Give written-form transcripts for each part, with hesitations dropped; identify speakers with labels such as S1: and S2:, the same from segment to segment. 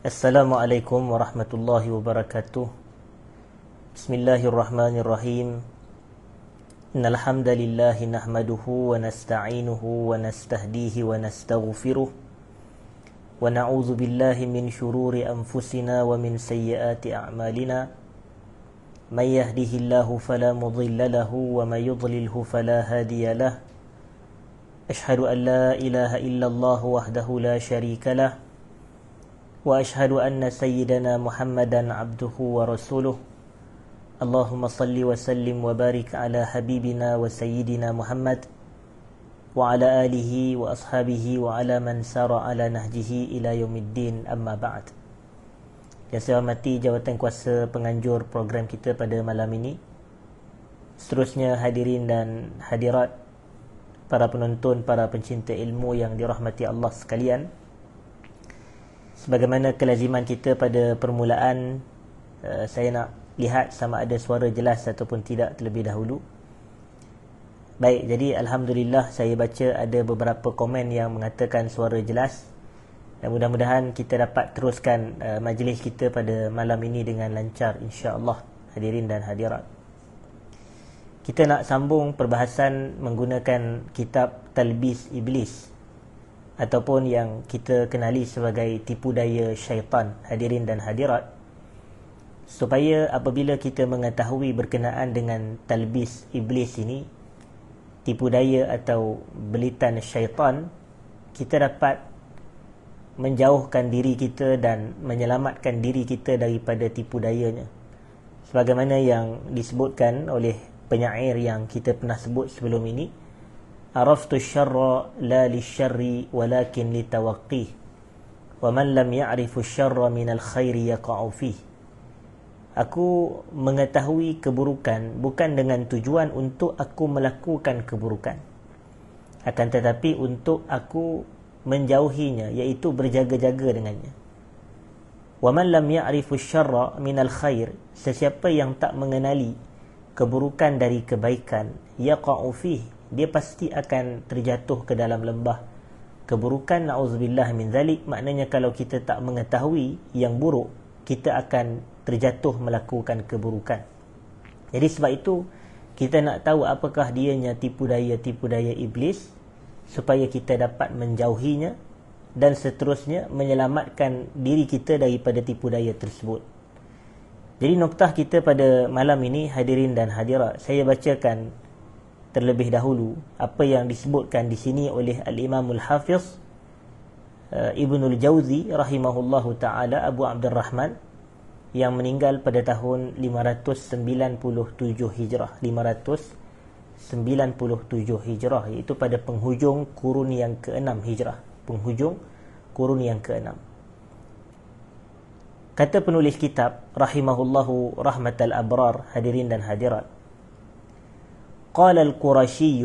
S1: Assalamualaikum warahmatullahi wabarakatuh. Bismillahirrahmanirrahim. Innal hamdalillah nahmaduhu wa nasta'inuhu wa nastahdihi wa nastaghfiruh. Wa na'udzu billahi min shururi anfusina wa min sayyiati a'malina. May yahdihillahu fala mudilla lahu wa may yudlilhu fala hadiya lahu. Ashhadu an la ilaha illallah wahdahu la syarika lahu. وأشهد أن سيدنا محمدا عبده ورسوله اللهم صل وسلم وبارك على حبيبنا وسيدنا محمد وعلى آله وأصحابه وعلى من سار على نهجه إلى يوم الدين أما بعد. Yang saya hormati jawatan kuasa penganjur program kita pada malam ini, seterusnya hadirin dan hadirat, para penonton, para pencinta ilmu yang dirahmati Allah sekalian. Sebagaimana kelaziman kita pada permulaan, saya nak lihat sama ada suara jelas ataupun tidak terlebih dahulu. Baik, jadi Alhamdulillah saya baca ada beberapa komen yang mengatakan suara jelas. Dan mudah-mudahan kita dapat teruskan majlis kita pada malam ini dengan lancar, insya-Allah, hadirin dan hadirat. Kita nak sambung perbahasan menggunakan kitab Talbis Iblis, ataupun yang kita kenali sebagai tipu daya syaitan, hadirin dan hadirat. Supaya apabila kita mengetahui berkenaan dengan talbis iblis ini, tipu daya atau belitan syaitan, kita dapat menjauhkan diri kita dan menyelamatkan diri kita daripada tipu dayanya. Sebagaimana yang disebutkan oleh penyair yang kita pernah sebut sebelum ini, Araftu syarra la lisyarri walakin litawaqqih wa man lam ya'rifu syarra minal khairi yaqa'u fih. Aku mengetahui keburukan bukan dengan tujuan untuk aku melakukan keburukan, akan tetapi untuk aku menjauhinya, iaitu berjaga-jaga dengannya. Wa man lam ya'rifu syarra minal khair, sesiapa yang tak mengenali keburukan dari kebaikan, yaqa'u fih, dia pasti akan terjatuh ke dalam lembah keburukan. Na'udzubillah min zalik. Maknanya kalau kita tak mengetahui yang buruk, kita akan terjatuh melakukan keburukan. Jadi sebab itu kita nak tahu apakah dianya tipu daya iblis, supaya kita dapat menjauhinya dan seterusnya menyelamatkan diri kita daripada tipu daya tersebut. Jadi noktah kita pada malam ini, hadirin dan hadirat, saya bacakan terlebih dahulu apa yang disebutkan di sini oleh Al-Imamul Hafiz Ibnul Jauzi rahimahullahu ta'ala, Abu Abdurrahman, yang meninggal pada tahun 597 Hijrah, 597 Hijrah, iaitu pada penghujung kurun yang ke-6 Hijrah, penghujung kurun yang ke-6. Kata penulis kitab rahimahullahu rahmatal abrar, hadirin dan hadirat, قال القرشي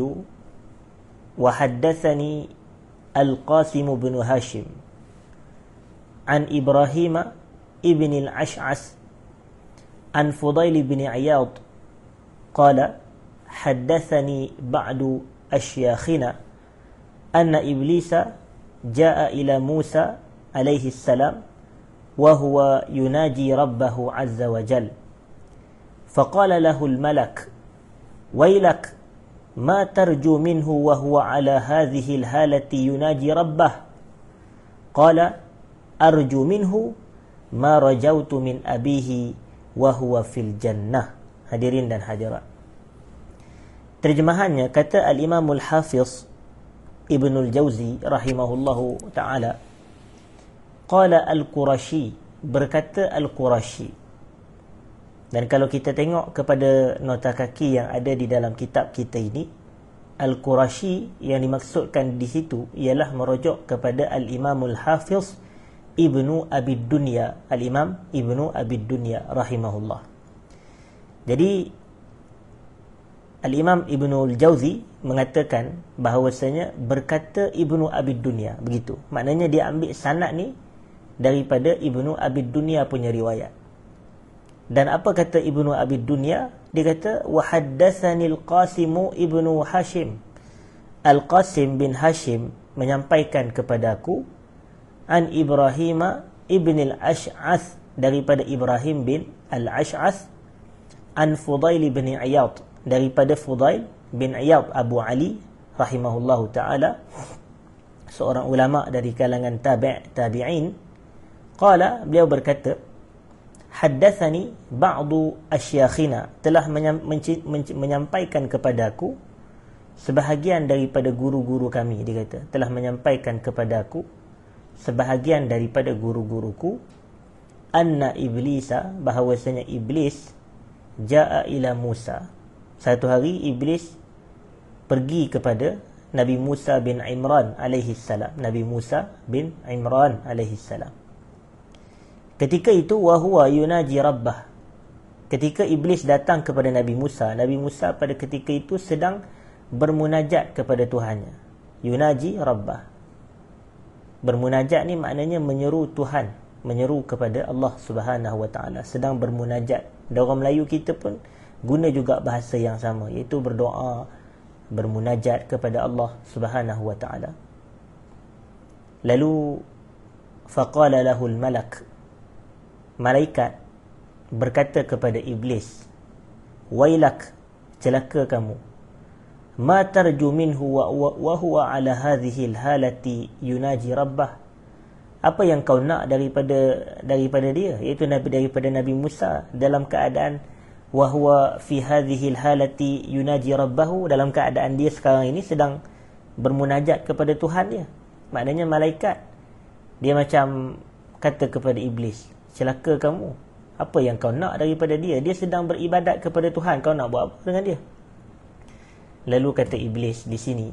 S1: وحدثني القاسم بن هاشم عن إبراهيم ابن الأشعث عن فضيل بن عياض قال حدثني بعض أشياخنا أن إبليس جاء إلى موسى عليه السلام وهو يناجي ربه عز وجل فقال له الملك ويلك ما ترجو منه وهو على هذه الحالة يناجي ربه قال أرجو منه ما رجوت من أبيه وهو في الجنة. Hadirin dan hadirat, terjemahannya, kata Al-Imamul Hafiz Ibnul Jauzi rahimahullahu ta'ala, qala Al-Qurashi, berkata Al-Qurashi. Dan kalau kita tengok kepada nota kaki yang ada di dalam kitab kita ini, Al-Qurashi yang dimaksudkan di situ ialah merujuk kepada Al-Imamul Hafiz Ibnu Abid Dunya, Al-Imam Ibnu Abid Dunya rahimahullah. Jadi Al-Imam Ibnul Jauzi mengatakan bahawasanya berkata Ibnu Abid Dunya, begitu. Maknanya dia ambil sanad ni daripada Ibnu Abid Dunya punya riwayat. Dan apa kata Ibnu Abid Dunya? Dia kata, wa haddatsani al-Qasim ibnu Hashim. Al-Qasim bin Hashim menyampaikan kepadaku, an Ibrahim ibn al-Ash'ath, daripada Ibrahim bin al-Ash'ath, an Fudail bin Iyad, daripada Fudail bin Iyad Abu Ali rahimahullahu ta'ala, seorang ulama dari kalangan tabi'in. Qala, beliau berkata, haddathani ba'du asyakhina, telah menyampaikan kepadaku sebahagian daripada guru-guru kami. Dia kata, telah menyampaikan kepadaku sebahagian daripada guru-guruku, anna iblisa, bahawasanya iblis, ja'a ila Musa, satu hari iblis pergi kepada Nabi Musa bin Imran alaihi salam. Nabi Musa bin Imran alaihi salam. Ketika itu wahuwa yunaji rabbah, ketika iblis datang kepada Nabi Musa pada ketika itu sedang bermunajat kepada Tuhannya. Yunaji rabbah, bermunajat ni maknanya menyeru Tuhan, menyeru kepada Allah Subhanahu wa taala, sedang bermunajat. Dan orang Melayu kita pun guna juga bahasa yang sama, iaitu berdoa, bermunajat kepada Allah Subhanahu wa taala. Lalu faqala lahul malak, malaikat berkata kepada iblis, wailak, celaka kamu, ma tarju minhu wa huwa ala hadhihi alhalati yunaji rabbah, apa yang kau nak daripada dia, iaitu daripada Nabi Musa dalam keadaan wa huwa fi hadhihi alhalati yunaji rabbahu, dalam keadaan dia sekarang ini sedang bermunajat kepada Tuhan dia. Maknanya malaikat dia macam kata kepada iblis, celaka kamu, apa yang kau nak daripada dia, dia sedang beribadat kepada Tuhan, kau nak buat apa dengan dia? Lalu kata iblis di sini,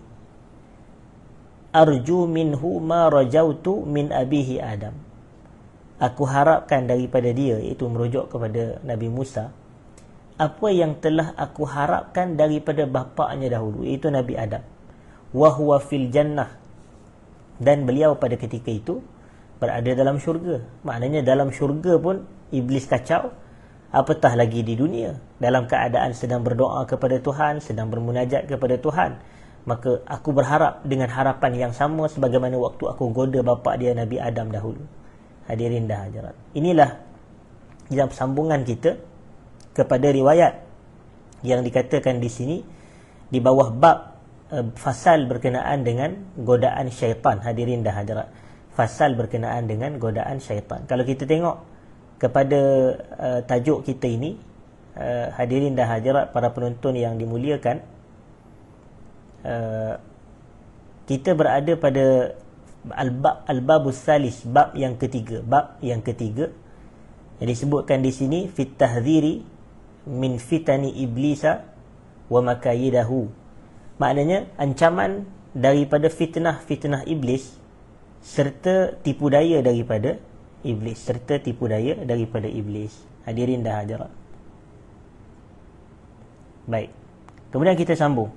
S1: arju minhu ma rajautu min abihi Adam, aku harapkan daripada dia, iaitu merujuk kepada Nabi Musa, apa yang telah aku harapkan daripada bapaknya dahulu, iaitu Nabi Adam. Wa huwa fil jannah, dan beliau pada ketika itu berada dalam syurga. Maknanya dalam syurga pun iblis kacau, apatah lagi di dunia, dalam keadaan sedang berdoa kepada Tuhan, sedang bermunajat kepada Tuhan. Maka aku berharap dengan harapan yang sama sebagaimana waktu aku goda bapa dia Nabi Adam dahulu. Hadirin dah hadirat, inilah dalam sambungan kita kepada riwayat yang dikatakan di sini di bawah bab fasal berkenaan dengan godaan syaitan. Hadirin dah hadirat, fasal berkenaan dengan godaan syaitan. Kalau kita tengok kepada tajuk kita ini, hadirin dah hadirat, para penonton yang dimuliakan, kita berada pada al-babus salis, bab yang ketiga. Bab yang ketiga yang disebutkan di sini, fit tahdhiri min fitani iblisa wa makayidahu, maknanya ancaman daripada fitnah iblis serta tipu daya daripada iblis, Hadirin dah hadirat. Baik, kemudian kita sambung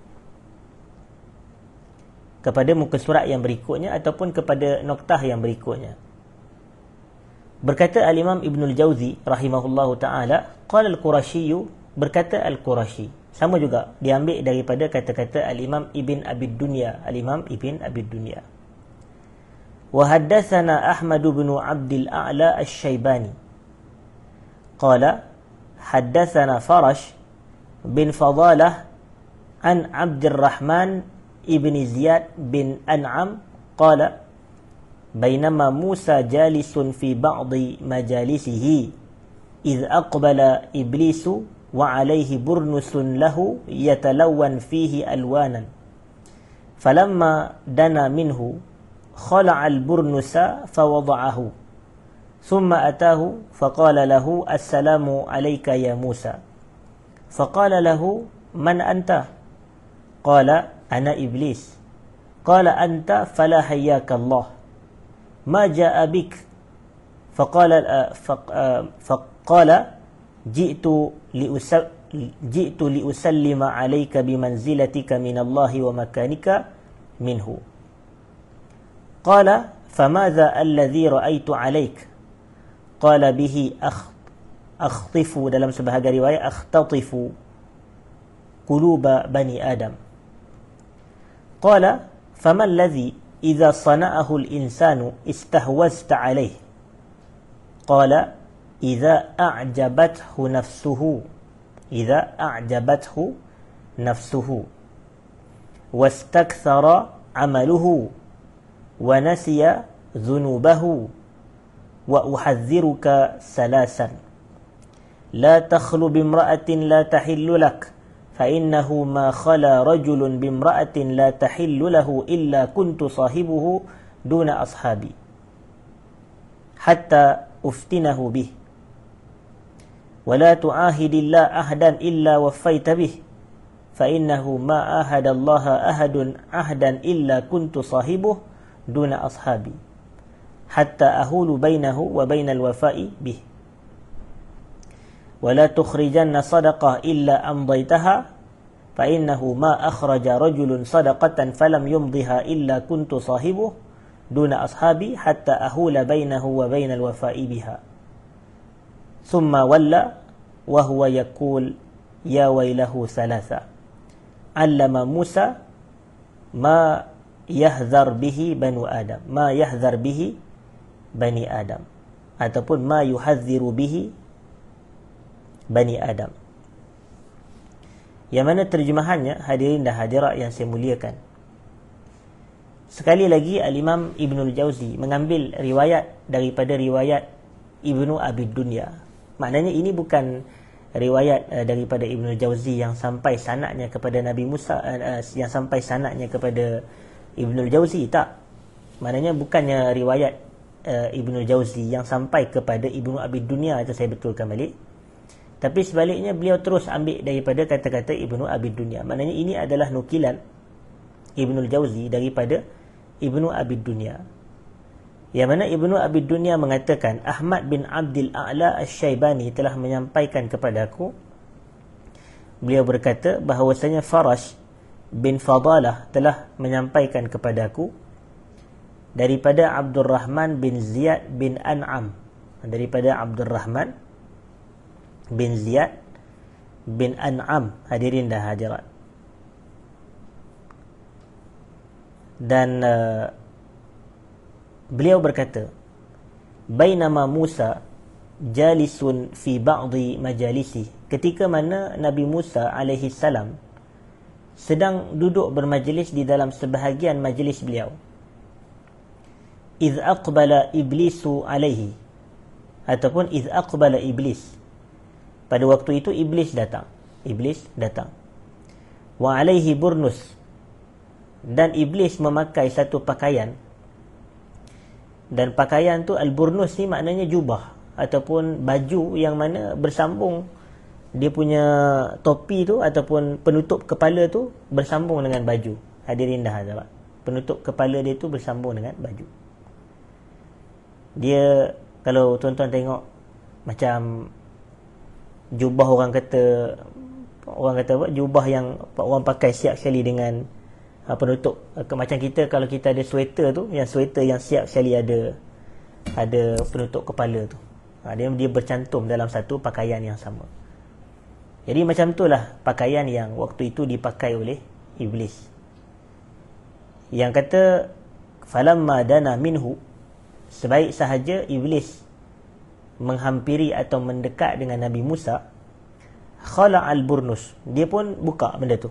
S1: kepada muka surat yang berikutnya ataupun kepada noktah yang berikutnya. Berkata al-Imam Ibnul Jauzi rahimahullahu ta'ala, qala al-Qurashiyu, berkata al-Qurashi, sama juga diambil daripada kata-kata al-Imam Ibn Abi Dunya, al-Imam Ibn Abi Dunya. Wa haddatsana Ahmad bin Abdul A'la Asy-Syaibani qala haddatsana Farash bin Fadalah an Abdurrahman ibn Ziyad bin An'am qala bainama Musa jalisun fi ba'di majalisihi idh aqbala iblisu wa alayhi burnusun lahu yatalawwan fihi alwanan falamma dana minhu khala'a al-burnusa fawada'ahu thumma atahu faqala lahu assalamu alayka ya Musa faqala lahu man anta qala ana iblis qala anta fala hayyaka Allah ma jaa bik faqala ji'tu liusallima alayka bimanzilatika min Allah wa makanika minhu qala famadha alladhi ra'aytu alayk qala bihi akhtifu, dalam sebahagian riwayat akhtatifu quluba bani Adam. Qala faman alladhi idza sana'ahu al-insanu istahwazta alayh qala idza a'jabathu nafsuhu wastakthara amaluhu wa nasiya dhunubahu wa uhadhdhiruka salasan la takhlu bimra'atin la tahillu lak fa innahu ma khala rajulun bimra'atin la tahillu lahu illa kuntu sahibuhu duna ashabi hatta uftinahu bih wa la tu'ahidillah ahdan illa waffayta bih fa innahu ma ahadallaha ahadun ahdan illa kuntu sahibuhu duna ashabi hatta ahulu bainahu wa bainal wafa'i bih wa la tukhrijanna sadaqah illa amdaytaha fa innahu ma akhraja rajulun sadaqatan falam yumdiha illa kuntu sahibuhu duna ashabi hatta ahula bainahu wa bainal wafa'i biha thumma walla wa huwa yaqul ya wailahu thalatha allama Musa ma yahdhar bihi bani Adam ataupun ma yuhadhiru bihi bani Adam. Yang mana terjemahannya, hadirin dan hadirat yang saya muliakan, sekali lagi Al-Imam Ibnul Jauzi mengambil riwayat daripada riwayat Ibnu Abi Dunya. Maknanya ini bukan riwayat daripada Ibnul Jauzi yang sampai sanadnya kepada Nabi Musa, yang sampai sanadnya kepada Ibnul Jauzi, tak. Maknanya bukannya riwayat Ibnul Jauzi yang sampai kepada Ibnu Abi Dunya, itu saya betulkan balik. Tapi sebaliknya beliau terus ambil daripada kata-kata Ibnu Abi Dunya. Maknanya ini adalah nukilan Ibnul Jauzi daripada Ibnu Abi Dunya. Yang mana Ibnu Abi Dunya mengatakan Ahmad bin Abdul A'la Asy-Syaibani telah menyampaikan kepadaku, beliau berkata bahawasanya Farash bin Fadalah telah menyampaikan kepadaku daripada Abdurrahman bin Ziyad bin An'am, daripada Abdurrahman bin Ziyad bin An'am, hadirin dan hadirat. Dan beliau berkata, bainama Musa jalisun fi ba'dhi majalisi, ketika mana Nabi Musa alaihi salam sedang duduk bermajlis di dalam sebahagian majlis beliau, idh aqbala iblisu alaihi, ataupun idh aqbala iblis, pada waktu itu iblis datang, wa alaihi burnus, dan iblis memakai satu pakaian, dan pakaian tu al-burnus ni maknanya jubah ataupun baju yang mana bersambung, dia punya topi tu ataupun penutup kepala tu bersambung dengan baju, hadirin dan hadirat. Penutup kepala dia tu bersambung dengan baju. Dia, kalau tuan-tuan tengok macam jubah, orang kata apa, jubah yang orang pakai siap sekali dengan penutup, macam kita kalau kita ada sweater tu, yang sweater yang siap sekali ada penutup kepala tu, dia bercantum dalam satu pakaian yang sama. Jadi macam itulah pakaian yang waktu itu dipakai oleh iblis. Yang kata falamma dana minhu, sebaik sahaja iblis menghampiri atau mendekat dengan Nabi Musa, khala al-burnus, dia pun buka benda tu,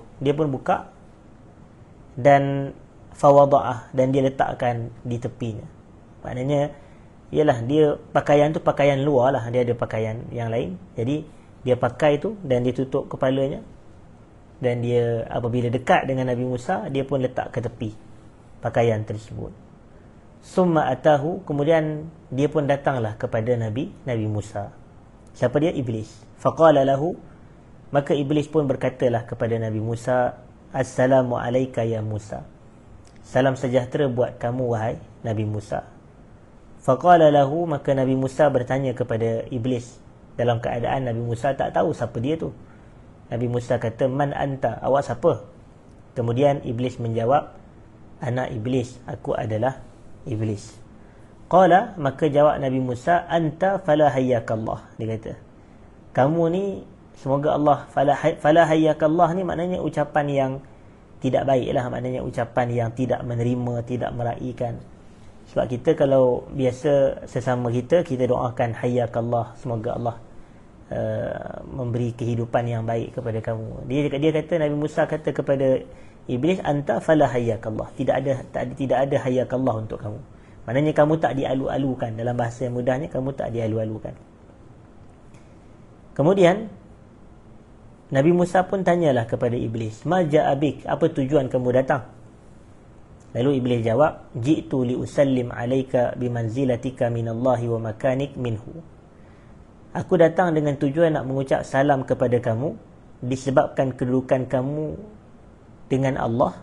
S1: dan fawada'ah, dan dia letakkan di tepinya. Maknanya ialah dia pakaian tu pakaian luar lah, dia ada pakaian yang lain, jadi dia pakai tu dan dia tutup kepalanya, dan dia apabila dekat dengan Nabi Musa, dia pun letak ke tepi pakaian tersebut. Summa atahu, kemudian dia pun datanglah kepada Nabi Musa. Siapa dia? Iblis. Faqala lahu, maka iblis pun berkatalah kepada Nabi Musa, Assalamu alayka ya Musa, salam sejahtera buat kamu wahai Nabi Musa. Faqala lahu, maka Nabi Musa bertanya kepada iblis, dalam keadaan Nabi Musa tak tahu siapa dia tu. Nabi Musa kata, man anta, awak siapa? Kemudian iblis menjawab, ana iblis, aku adalah iblis. Qala, maka jawab Nabi Musa, anta fala hayyakallah, dia kata, kamu ni semoga Allah, fala hayyakallah ni maknanya ucapan yang tidak baik lah, maknanya ucapan yang tidak menerima, tidak meraihkan. Sebab kita kalau biasa sesama kita doakan hayyakallah, semoga Allah memberi kehidupan yang baik kepada kamu. Dia kata, Nabi Musa kata kepada Iblis, anta fala hayyakallah, tidak ada hayyakallah untuk kamu. Maknanya kamu tak dialu-alukan. Dalam bahasa yang mudahnya, kamu tak dialu-alukan. Kemudian Nabi Musa pun tanyalah kepada Iblis, ma ja'abik, apa tujuan kamu datang? Lalu Iblis jawab, ji'tu liusallim alaika bimanzilatika minallahi wa makanik minhu. Aku datang dengan tujuan nak mengucap salam kepada kamu disebabkan kedudukan kamu dengan Allah,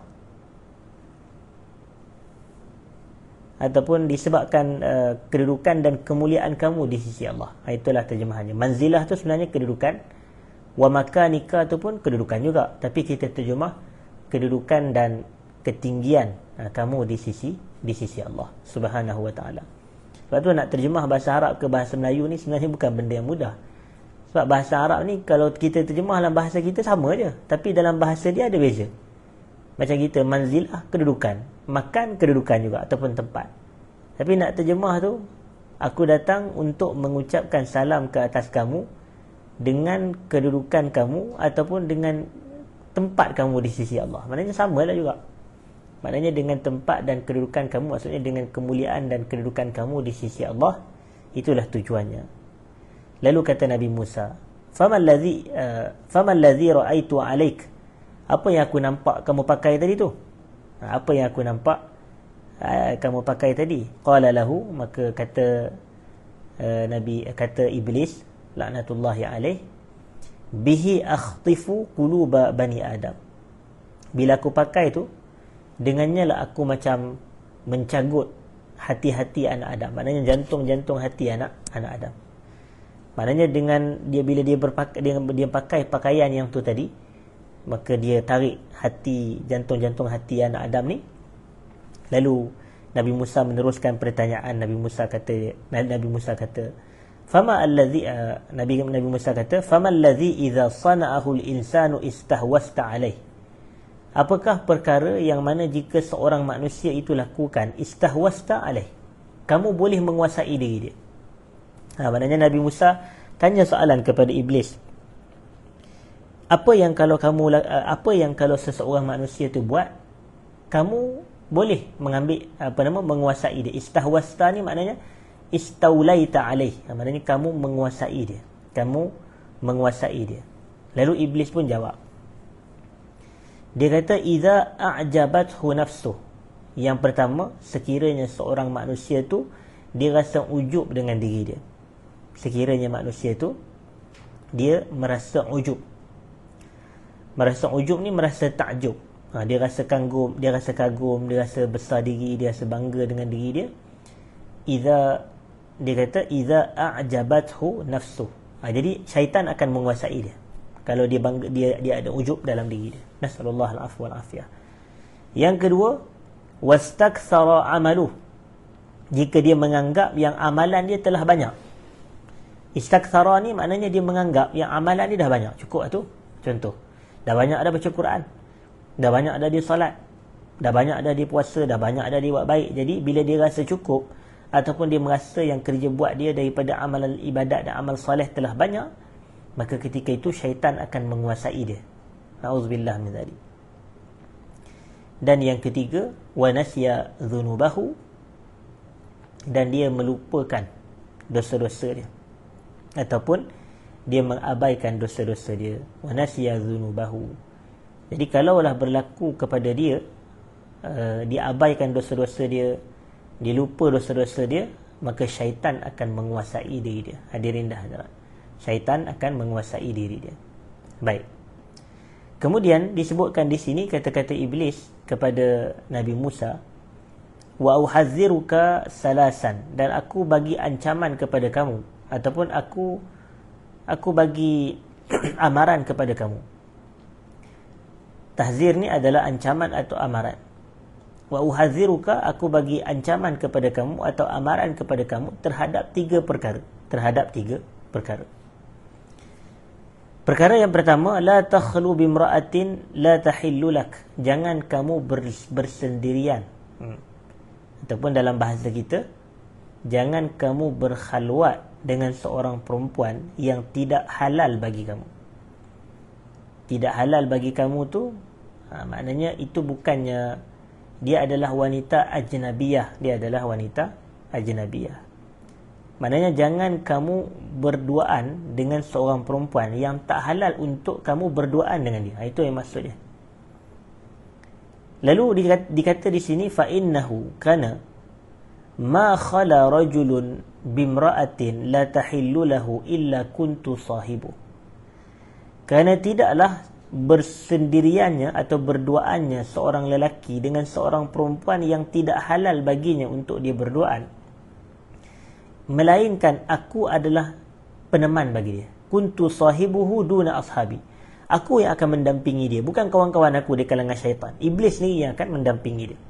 S1: ataupun disebabkan kedudukan dan kemuliaan kamu di sisi Allah. Itulah terjemahannya. Manzilah tu sebenarnya kedudukan, wa makanika tu pun kedudukan juga, tapi kita terjemah kedudukan dan ketinggian kamu di sisi Allah Subhanahu wa taala. Sebab tu nak terjemah bahasa Arab ke bahasa Melayu ni sebenarnya bukan benda yang mudah. Sebab bahasa Arab ni kalau kita terjemah dalam bahasa kita sama je, tapi dalam bahasa dia ada beza. Macam kita, manzilah kedudukan, makan kedudukan juga ataupun tempat. Tapi nak terjemah tu, aku datang untuk mengucapkan salam ke atas kamu dengan kedudukan kamu ataupun dengan tempat kamu di sisi Allah. Maknanya sama lah juga. Maknanya dengan tempat dan kedudukan kamu, maksudnya dengan kemuliaan dan kedudukan kamu di sisi Allah. Itulah tujuannya. Lalu kata Nabi Musa, faman ladzi ra'aitu 'alaik, apa yang aku nampak kamu pakai tadi tu? Apa yang aku nampak kamu pakai tadi? Qala lahu, maka kata Iblis laknatullahi alaih, bihi akhtifu quluba bani Adam. Bila aku pakai tu, dengannya lah aku macam mencagut hati-hati anak Adam. Maknanya jantung-jantung hati anak Adam. Maknanya dengan bila dia pakai pakaian yang tu tadi, maka dia tarik hati, jantung-jantung hati anak Adam ni. Lalu Nabi Musa meneruskan pertanyaan. Nabi Musa kata fama allazi Nabi Musa kata fama allazi idza sana'ahu al-insanu istahwasta alaih. Apakah perkara yang mana jika seorang manusia itu lakukan, istahwasta alaih, kamu boleh menguasai diri dia. Maknanya Nabi Musa tanya soalan kepada Iblis. Apa yang kalau seseorang manusia tu buat, kamu boleh menguasai dia. Istahwasta ni maknanya istaulaita alaih. Maknanya kamu menguasai dia. Lalu Iblis pun jawab. Dia kata idza a'jabathu nafsuh. Yang pertama, sekiranya seorang manusia tu dia rasa ujub dengan diri dia. Sekiranya manusia tu dia merasa ujub. Merasa ujub ni merasa takjub. Dia rasa kagum, dia rasa besar diri, dia rasa bangga dengan diri dia. Dia kata idza a'jabathu nafsuh. Jadi syaitan akan menguasai dia. Kalau dia bangga, dia ada ujub dalam diri dia. Nasallallahu al-afwa wal afiyah. Yang kedua, wastakthara amaluh. Jika dia menganggap yang amalan dia telah banyak. Istakthara ni maknanya dia menganggap yang amalan dia dah banyak. Cukup lah tu. Contoh, dah banyak dah baca Quran, dah banyak dah dia solat, dah banyak dah dia puasa, dah banyak dah dia buat baik. Jadi bila dia rasa cukup, ataupun dia merasa yang kerja buat dia daripada amalan ibadat dan amal soleh telah banyak, maka ketika itu syaitan akan menguasai dia. Na'udzubillah min dzalik. Dan yang ketiga, wa nasya dzunubahu, dan dia melupakan dosa-dosa dia, ataupun dia mengabaikan dosa-dosa dia. Wa nasya dzunubahu. Jadi kalaulah berlaku kepada dia, dia abaikan dosa-dosa dia, dia lupa dosa-dosa dia, maka syaitan akan menguasai diri dia. Hadirin dah hadirat, syaitan akan menguasai diri dia. Baik. Kemudian disebutkan di sini kata-kata Iblis kepada Nabi Musa, wa uhadhiruka salasan, dan aku bagi ancaman kepada kamu, ataupun aku bagi amaran kepada kamu. Tahzir ni adalah ancaman atau amaran. Wa uhadhiruka, aku bagi ancaman kepada kamu atau amaran kepada kamu terhadap tiga perkara. Perkara yang pertama, la takhlu bimra'atin la tahillu lak. Jangan kamu bersendirian ataupun dalam bahasa kita, jangan kamu berkhalwat dengan seorang perempuan yang tidak halal bagi kamu. Tidak halal bagi kamu tu, maknanya itu bukannya dia adalah wanita ajnabiyah, dia adalah wanita ajnabiyah. Maknanya jangan kamu berduaan dengan seorang perempuan yang tak halal untuk kamu berduaan dengan dia. Itu yang maksudnya. Lalu dikata di sini fa innahu kana ma khala rajulun bimra'atin la tahillu lahu illa kuntu sahibu. Kerana tidaklah bersendiriannya atau berduaannya seorang lelaki dengan seorang perempuan yang tidak halal baginya untuk dia berduaan, melainkan aku adalah peneman bagi dia. Kuntu sahibuhu duna ashabi. Aku yang akan mendampingi dia, bukan kawan-kawan aku di kalangan syaitan. Iblis sendiri yang akan mendampingi dia.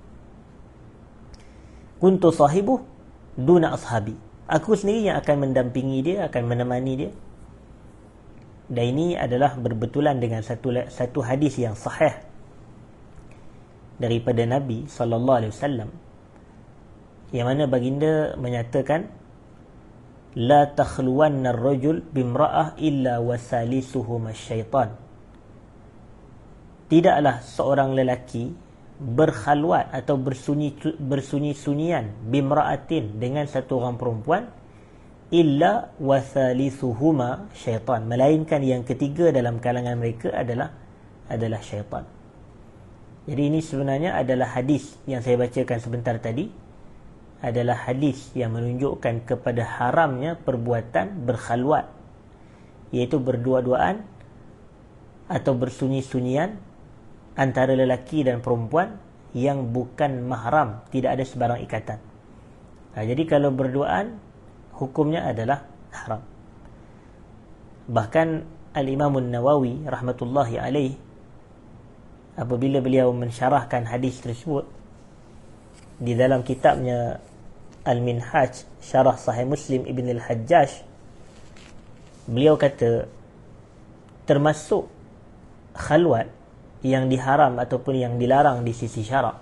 S1: Kuntu sahibuhu duna ashabi. Aku sendiri yang akan mendampingi dia, akan menemani dia. Dan ini adalah berbetulan dengan satu hadis yang sahih daripada Nabi SAW, yang mana baginda menyatakan, la takhluwanna ar-rajul bimra'ah illa wasalisuhuma syaitan. Tidaklah seorang lelaki berkhalwat atau bersunyi-sunyian bimra'atin dengan satu orang perempuan, illa wasalisuhuma syaitan, melainkan yang ketiga dalam kalangan mereka adalah syaitan. Jadi ini sebenarnya adalah hadis yang saya bacakan sebentar tadi, adalah hadis yang menunjukkan kepada haramnya perbuatan berkhalwat, iaitu berdua-duaan atau bersunyi-sunyian antara lelaki dan perempuan yang bukan mahram, tidak ada sebarang ikatan. Jadi kalau berduaan, hukumnya adalah haram. Bahkan Al-Imam Nawawi rahmatullahi alaih, apabila beliau mensyarahkan hadis tersebut di dalam kitabnya Al-Minhaj Syarah Sahih Muslim Ibn Al-Hajjaj, beliau kata termasuk khalwat yang diharam ataupun yang dilarang di sisi syarak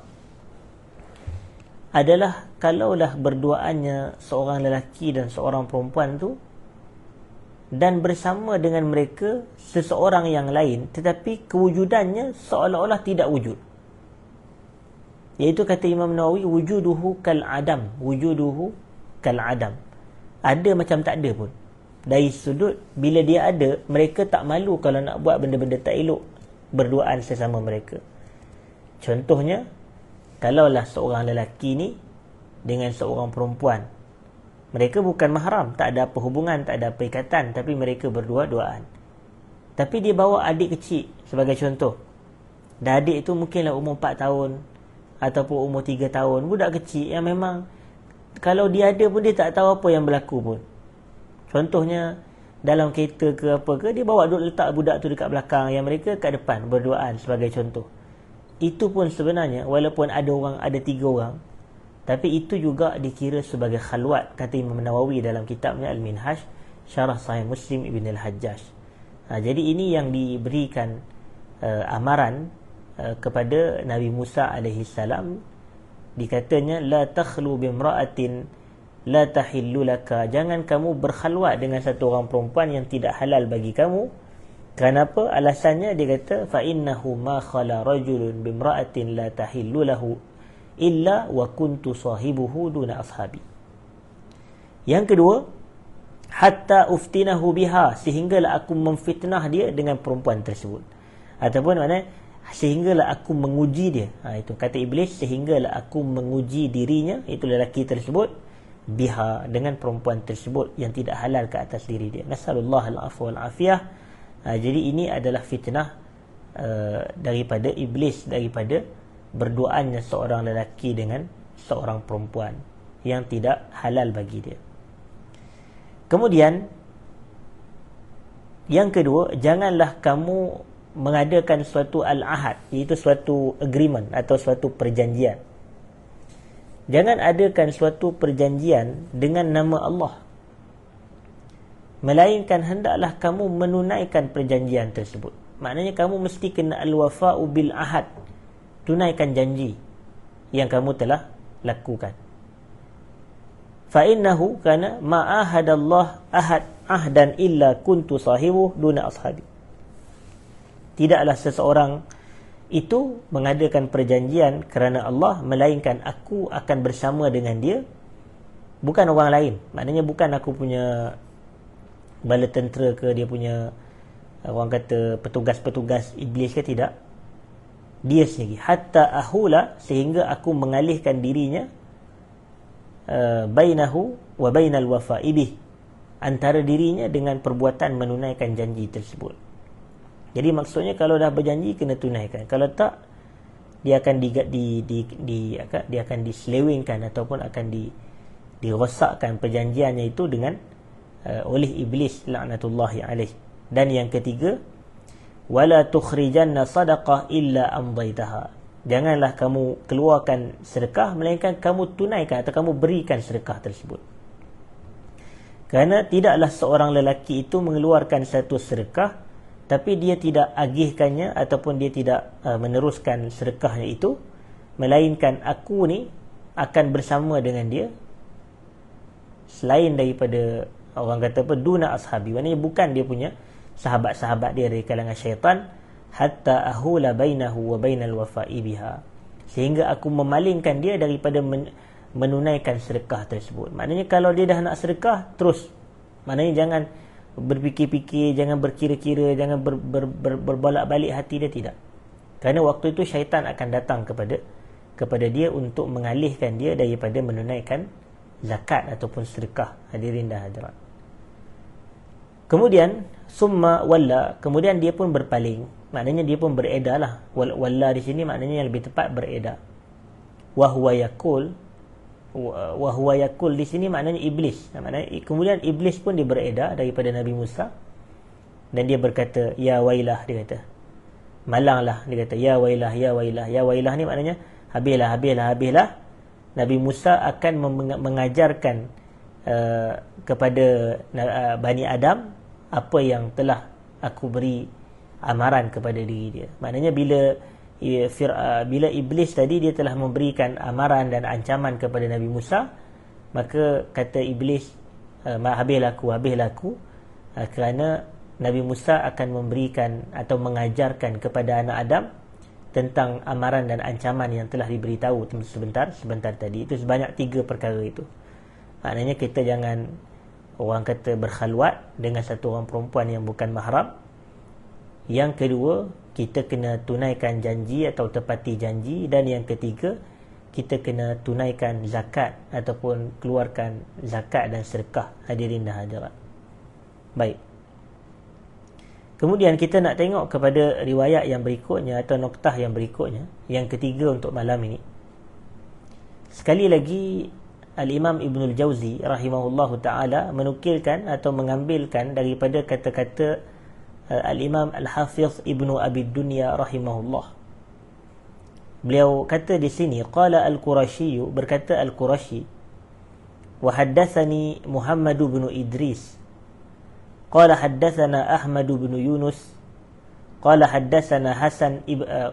S1: adalah kalaulah berduaannya seorang lelaki dan seorang perempuan tu, dan bersama dengan mereka seseorang yang lain, tetapi kewujudannya seolah-olah tidak wujud. Iaitu kata Imam Nawawi, wujuduhu kal adam, wujuduhu kal adam, ada macam tak ada pun. Dari sudut bila dia ada, mereka tak malu kalau nak buat benda-benda tak elok berduaan sesama mereka. Contohnya, kalaulah seorang lelaki ni dengan seorang perempuan, mereka bukan mahram, tak ada apa hubungan, tak ada apa ikatan, tapi mereka berdua-duaan. Tapi dia bawa adik kecil sebagai contoh, dan adik itu mungkinlah umur 4 tahun ataupun umur 3 tahun, budak kecil yang memang kalau dia ada pun dia tak tahu apa yang berlaku pun. Contohnya dalam kereta ke apa ke, dia bawa letak budak tu dekat belakang, yang mereka kat depan berduaan sebagai contoh. Itu pun sebenarnya walaupun ada 3 orang, tapi itu juga dikira sebagai khalwat, kata Imam Nawawi dalam kitabnya Al-Minhaj Syarah Sahih Muslim Ibn Al-Hajjaj. Jadi ini yang diberikan amaran kepada Nabi Musa alaihi salam. Dikatanya, la takhlu bimra'atin la tahillu laka, jangan kamu berkhalwat dengan satu orang perempuan yang tidak halal bagi kamu. Kenapa? Alasannya dia kata, fa innahu ma khala rajulun bimra'atin la tahillu lahu illa wa kuntu sahibuhu duna ashabi. Yang kedua, hatta uftinahu biha, sehinggalah aku memfitnah dia dengan perempuan tersebut, ataupun maknanya sehinggalah aku menguji dia. Itu kata Iblis, sehinggalah aku menguji dirinya, itu lelaki tersebut, biha, dengan perempuan tersebut yang tidak halal ke atas diri dia. Nasallallahu al-afwa wal-afiyah. Jadi ini adalah fitnah daripada Iblis, daripada berduaannya seorang lelaki dengan seorang perempuan yang tidak halal bagi dia. Kemudian yang kedua, janganlah kamu mengadakan suatu al-ahad, iaitu suatu agreement atau suatu perjanjian. Jangan adakan suatu perjanjian dengan nama Allah, melainkan hendaklah kamu menunaikan perjanjian tersebut. Maknanya kamu mesti kena al-wafa'u bil ahad, tunaikan janji yang kamu telah lakukan. Fa innahu kana ma ahadallah ahad ahdan illa kuntu sahibuh duna ashabi. Tidaklah seseorang itu mengadakan perjanjian kerana Allah, melainkan aku akan bersama dengan dia, bukan orang lain. Maknanya bukan aku punya bala tentera ke, dia punya orang kata petugas-petugas iblis ke, tidak. Dia sendiri. Hatta ahula, sehingga aku mengalihkan dirinya bainahu wa bainal wafa'i bih, antara dirinya dengan perbuatan menunaikan janji tersebut. Jadi maksudnya kalau dah berjanji kena tunaikan. Kalau tak, dia akan dia akan diselewengkan ataupun akan dirosakkan perjanjiannya itu dengan oleh iblis laknatullahi alaih. Dan yang ketiga, wala tukhrijanna sadaqah illa amdaitaha. Janganlah kamu keluarkan sedekah melainkan kamu tunaikan atau kamu berikan sedekah tersebut. Kerana tidaklah seorang lelaki itu mengeluarkan satu sedekah tapi dia tidak agihkannya ataupun dia tidak meneruskan sedekahnya itu, melainkan aku ni akan bersama dengan dia selain daripada orang kata apa, duna ashabi. Maknanya bukan dia punya sahabat-sahabat dia dari kalangan syaitan. Hatta ahula bainahu wa bainal wafa'i biha, sehingga aku memalingkan dia daripada menunaikan sedekah tersebut. Maknanya kalau dia dah nak sedekah, terus. Maknanya jangan berfikir-fikir, jangan berkira-kira, jangan berbolak-balik hati dia, tidak. Kerana waktu itu syaitan akan datang kepada dia untuk mengalihkan dia daripada menunaikan zakat ataupun sedekah. Hadirin dan hadirat. Kemudian summa walla, kemudian dia pun berpaling. Maknanya dia pun beredar lah. Walla di sini maknanya yang lebih tepat beredar. Wa huwa yakul di sini maknanya iblis. Maknanya kemudian iblis pun dia beredar daripada Nabi Musa, dan dia berkata, ya wailah, dia kata malanglah, dia kata ya wailah, ya wailah. Ya wailah ni maknanya habislah. Nabi Musa akan mengajarkan kepada Bani Adam apa yang telah aku beri amaran kepada diri dia. Maknanya bila iblis tadi dia telah memberikan amaran dan ancaman kepada Nabi Musa, maka kata iblis, habislah aku, kerana Nabi Musa akan memberikan atau mengajarkan kepada anak Adam tentang amaran dan ancaman yang telah diberitahu sebentar tadi. Itu sebanyak 3 perkara itu. Maknanya kita jangan, orang kata, berkhalwat dengan satu orang perempuan yang bukan mahram. Yang kedua, kita kena tunaikan janji atau tepati janji. Dan yang ketiga, kita kena tunaikan zakat ataupun keluarkan zakat dan sedekah. Hadirin dan hadirat. Baik. Kemudian kita nak tengok kepada riwayat yang berikutnya atau noktah yang berikutnya, yang ketiga untuk malam ini. Sekali lagi Al-Imam Ibnul Jauzi rahimahullahu ta'ala menukilkan atau mengambilkan daripada kata-kata Al-Imam Al-Hafiz Ibnu Abi Dunya rahimahullah. Beliau kata di sini, qala Al-Qurashi, berkata Al-Qurashi, wa haddatsani Muhammad bin Idris qala haddatsana Ahmad bin Yunus qala haddatsana Hasan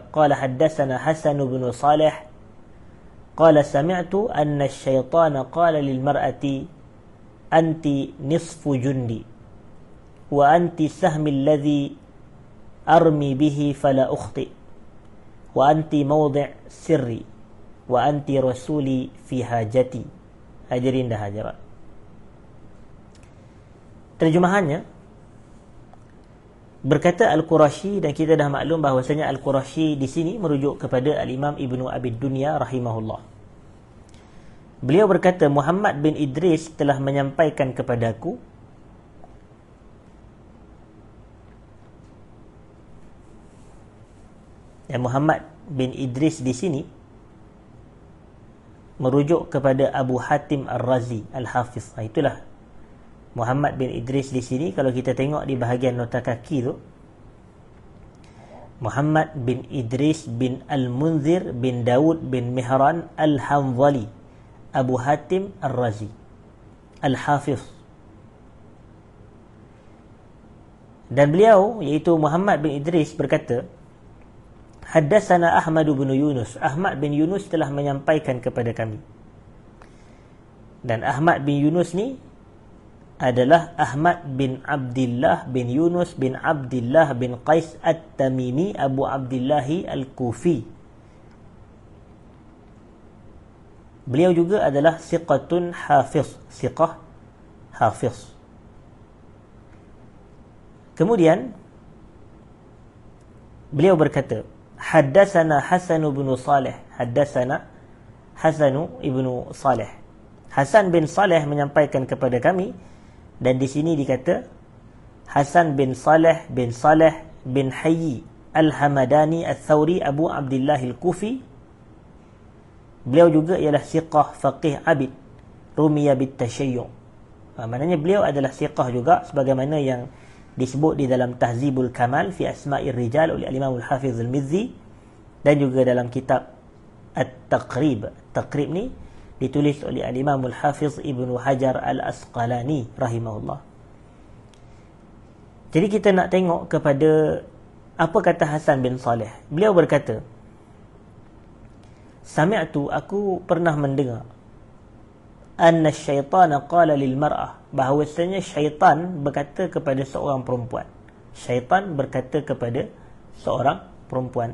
S1: bin Salih qala sami'tu anna asy-syaitana qala lil mar'ati anti nisfu jundi wa anti sahmi alladhi armi bihi fala ukhti wa anti mawdi' sirri wa anti rasuli fi hajati. Hadirin dan hadirat. Terjemahannya, berkata Al-Qurashi, dan kita dah maklum bahawasanya Al-Qurashi di sini merujuk kepada Al-Imam Ibnu Abi Dunya rahimahullah. Beliau berkata, Muhammad bin Idris telah menyampaikan kepadaku dan Muhammad bin Idris di sini merujuk kepada Abu Hatim Ar-Razi Al-Hafiz. Itulah Muhammad bin Idris di sini. Kalau kita tengok di bahagian nota kaki tu, Muhammad bin Idris bin Al-Munzir bin Daud bin Mihran Al-Hanzali Abu Hatim Ar-Razi Al-Hafiz. Dan beliau, iaitu Muhammad bin Idris, berkata, haddatsana Ahmad bin Yunus, Ahmad bin Yunus telah menyampaikan kepada kami. Dan Ahmad bin Yunus ni adalah Ahmad bin Abdullah bin Yunus bin Abdullah bin Qais At-Tamimi Abu Abdillahi Al-Kufi. Beliau juga adalah siqatun hafiz, siqah hafiz. Kemudian beliau berkata, haddatsana Hasan bin Salih, haddatsana Hasan bin Salih. Hasan bin Salih menyampaikan kepada kami, dan di sini dikata Hasan bin Salih bin Salih bin Hayy Al-Hamadani Al-Thawri Abu Abdullah Al-Kufi. Beliau juga ialah siqah faqih abid rumiya bit tasyayyu'. Maknanya beliau adalah siqah juga, sebagaimana yang disebut di dalam Tahzibul Kamal fi Asma'ir Rijal oleh Imam Al-Hafiz Al-Mizzi, dan juga dalam kitab At-Taqrib. Taqrib ni ditulis oleh Imam Al-Hafiz Ibnu Hajar Al-Asqalani rahimahullah. Jadi kita nak tengok kepada apa kata Hasan bin Salih. Beliau berkata, sami'tu, aku pernah mendengar, anna syaitana qala lil mar'ah, bahawasanya syaitan berkata kepada seorang perempuan. Syaitan berkata kepada seorang perempuan,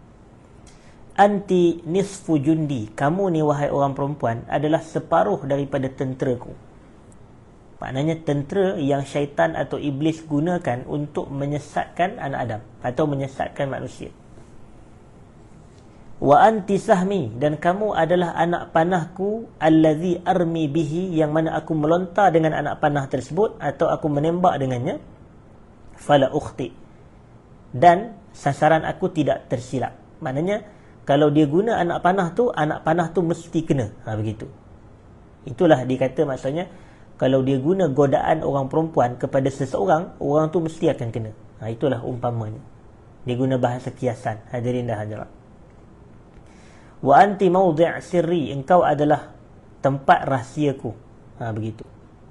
S1: anti nisfu jundi, kamu ni wahai orang perempuan adalah separuh daripada tenteraku. Maknanya tentera yang syaitan atau iblis gunakan untuk menyesatkan anak Adam atau menyesatkan manusia. Wa anti sahmi, dan kamu adalah anak panahku, allazi armi bihi, yang mana aku melontar dengan anak panah tersebut atau aku menembak dengannya. Fala ukhti, dan sasaran aku tidak tersilap. Maknanya kalau dia guna anak panah tu mesti kena. Begitu. Itulah dikata, maksudnya kalau dia guna godaan orang perempuan kepada seseorang, orang tu mesti akan kena. Itulah umpamanya. Dia guna bahasa kiasan. Hadirin dan hadirat. Wa anti mawdi' sirri, engkau adalah tempat rahsiaku. Begitu.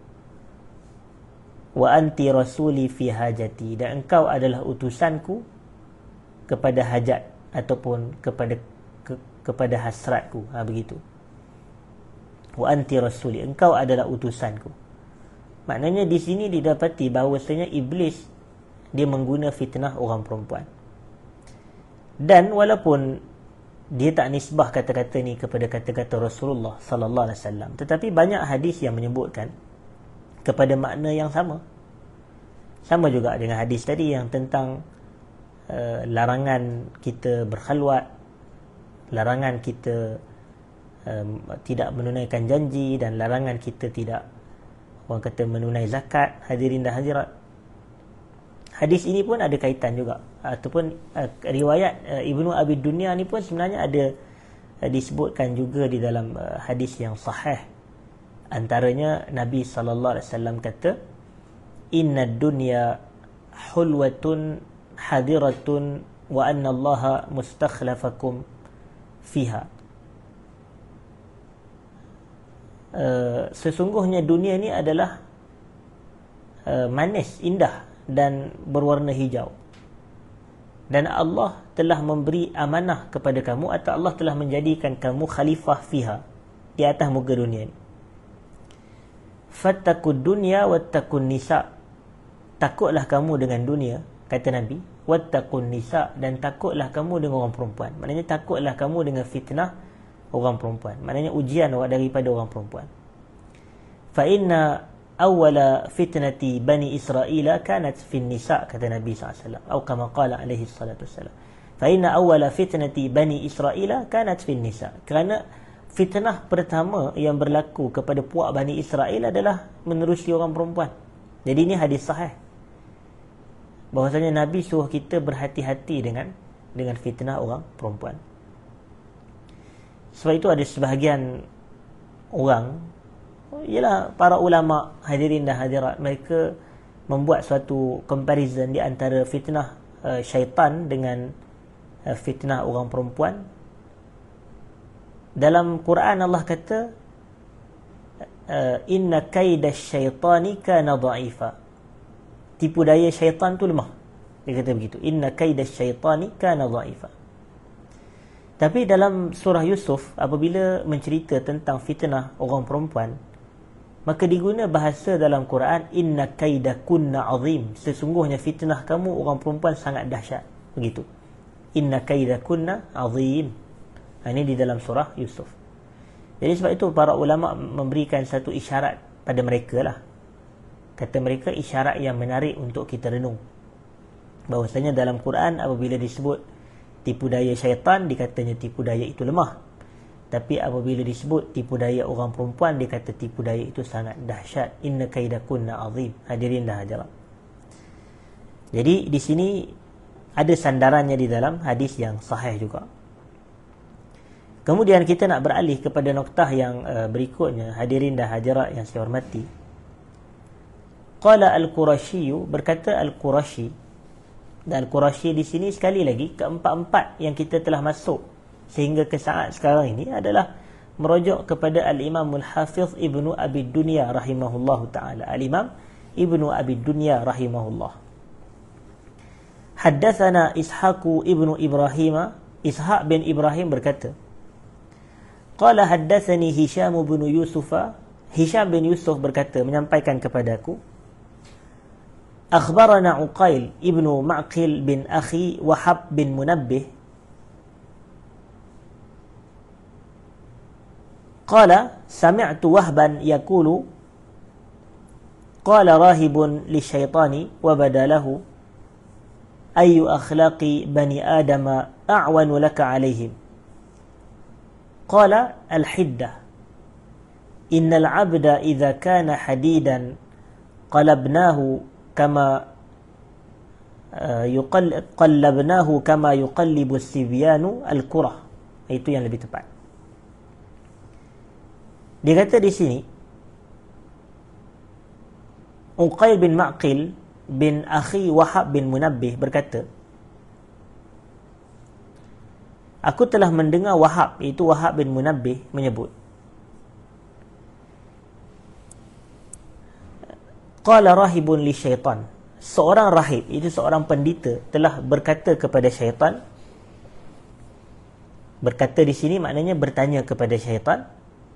S1: Wa anti rasuli fi hajati, dan engkau adalah utusanku kepada hajat ataupun kepada hasratku. Begitu. Wa anti rasuli, engkau adalah utusanku. Maknanya di sini didapati bahawasanya iblis dia mengguna fitnah orang perempuan. Dan walaupun dia tak nisbah kata-kata ni kepada kata-kata Rasulullah sallallahu alaihi wasallam, tetapi banyak hadis yang menyebutkan kepada makna yang sama. Sama juga dengan hadis tadi yang tentang larangan kita berkhalwat, larangan kita tidak menunaikan janji, dan larangan kita tidak, orang kata, menunai zakat. Hadirin dan hadirat, hadis ini pun ada kaitan juga, ataupun riwayat Ibnu Abi Dunya ni pun sebenarnya ada disebutkan juga di dalam hadis yang sahih. Antaranya Nabi sallallahu alaihi wasallam kata, inna dunya hulwatun hadiratun wa anna Allaha mustakhlafakum fiha. Sesungguhnya dunia ni adalah manis, indah dan berwarna hijau, dan Allah telah memberi amanah kepada kamu, atau Allah telah menjadikan kamu khalifah fiha, di atas muka dunia ni. Fattakud dunya wattakun nisa, takutlah kamu dengan dunia, kata Nabi, wattakun nisa, dan takutlah kamu dengan orang perempuan. Maknanya takutlah kamu dengan fitnah orang perempuan, maknanya ujian daripada orang perempuan. Fa inna awwala fitnati bani Israel kanat fi nisa, kata Nabi SAW, atau kama qala alaihi salatu wassalam, fa inna awwala fitnati bani Israel kanat fi nisa, kerana fitnah pertama yang berlaku kepada puak Bani Israel adalah menerusi orang perempuan. Jadi ini hadis sahih, bahwasanya Nabi suruh kita berhati-hati dengan fitnah orang perempuan. Sebab itu ada sebahagian orang, ialah para ulama, hadirin dan hadirat, mereka membuat suatu comparison di antara fitnah syaitan dengan fitnah orang perempuan. Dalam Quran Allah kata, inna kaida syaitani kana dha'ifa, tipu daya syaitan tu lemah. Dia kata begitu, inna kaida syaitani kana dha'ifa. Tapi dalam surah Yusuf, apabila mencerita tentang fitnah orang perempuan, Maka diguna bahasa dalam Quran, inna kaidakunna azim, sesungguhnya fitnah kamu orang perempuan sangat dahsyat. Begitu. Inna kaidakunna azim. Ini di dalam surah Yusuf. Jadi sebab itu para ulama memberikan satu isyarat pada mereka lah. Kata mereka isyarat yang menarik untuk kita renung. Bahawasanya dalam Quran apabila disebut tipu daya syaitan, dikatanya tipu daya itu lemah. Tapi apabila disebut tipu daya orang perempuan, dia kata tipu daya itu sangat dahsyat. Inna kaidakunna azim. Hadirin dah hadirat. Jadi di sini ada sandarannya di dalam hadis yang sahih juga. Kemudian kita nak beralih kepada noktah yang berikutnya. Hadirin dah hadirat yang saya hormati. Qala Al-Qurashi, berkata Al-Qurashi. Dan Al-Qurashi di sini sekali lagi keempat-empat yang kita telah masuk sehingga ke saat sekarang ini adalah merujuk kepada Al-Imam Al-Hafiz Ibnu Abi Dunya rahimahullahu ta'ala. Al-Imam Ibnu Abi Dunya rahimahullah. Haddathana Ishaqu Ibnu Ibrahim. Ishaq bin Ibrahim berkata, Qala haddathani Hisham bin Yusuf. Hisham bin Yusuf berkata, menyampaikan kepadaku, Akhbarana Uqail Ibnu Ma'qil bin Akhi Wahab bin Munabbih. Qala sami'tu Wahban yaqulu qala rahibun lisyaitani wa badalahu ayu akhlaqi bani adama a'wanu laka alaihim. Qala al-hiddah innal 'abda idza kana hadidan qalabnahu kama qallabnahu kama yuqallibu as-sibyanu al-kurah. Itu yang lebih tepat. Dia kata di sini, Uqail bin Ma'qil bin Akhi Wahab bin Munabbih berkata, aku telah mendengar Wahab, iaitu Wahab bin Munabbih menyebut, Qala rahibun li syaitan, seorang rahib, itu seorang pendeta, telah berkata kepada syaitan. Berkata di sini maknanya bertanya kepada syaitan,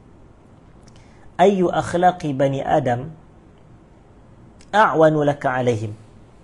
S1: Ayu akhlaqi bani Adam a'wanu laka alaihim.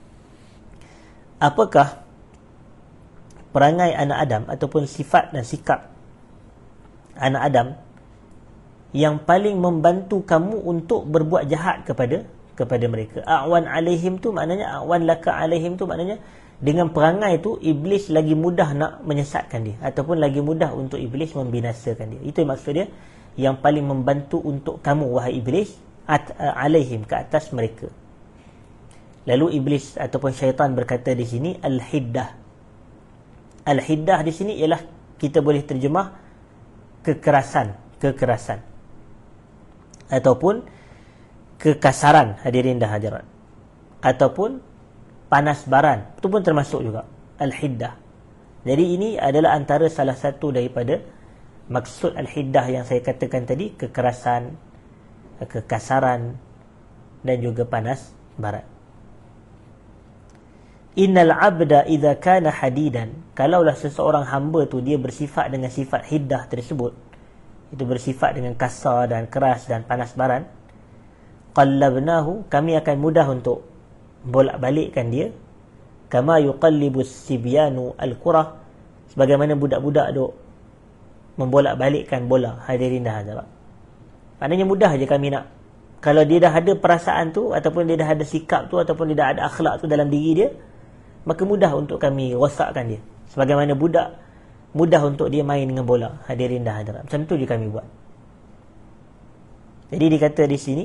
S1: Apakah perangai anak Adam ataupun sifat dan sikap anak Adam yang paling membantu kamu untuk berbuat jahat kepada mereka? A'wan alaihim tu maknanya, a'wan laka alaihim tu maknanya, dengan perangai tu iblis lagi mudah nak menyesatkan dia, ataupun lagi mudah untuk iblis membinasakan dia. Itu maksud dia, yang paling membantu untuk kamu wahai iblis, alaihim, ke atas mereka. Lalu iblis ataupun syaitan berkata di sini al-hiddah. Al-hiddah di sini ialah kita boleh terjemah kekerasan ataupun kekasaran, hadirin dah hadirat, ataupun panas baran, itu pun termasuk juga al-hiddah. Jadi ini adalah antara salah satu daripada maksud al-hiddah yang saya katakan tadi, kekerasan, kekasaran dan juga panas barat. Innal abda idza kana hadidan, kalaulah seseorang hamba tu dia bersifat dengan sifat hiddah tersebut, itu bersifat dengan kasar dan keras dan panas baran, qallabnahu, kami akan mudah untuk bolak-balikkan dia, kama yuqallibus sibyanu al-kurah, sebagaimana budak-budak duk membolak-balikkan bola. Hadirin dah hadirat, maknanya mudah je kami nak, kalau dia dah ada perasaan tu, ataupun dia dah ada sikap tu, ataupun dia dah ada akhlak tu dalam diri dia, maka mudah untuk kami rosakkan dia, sebagaimana budak mudah untuk dia main dengan bola. Hadirin dah hadirat, macam tu je kami buat. Jadi dikata di sini,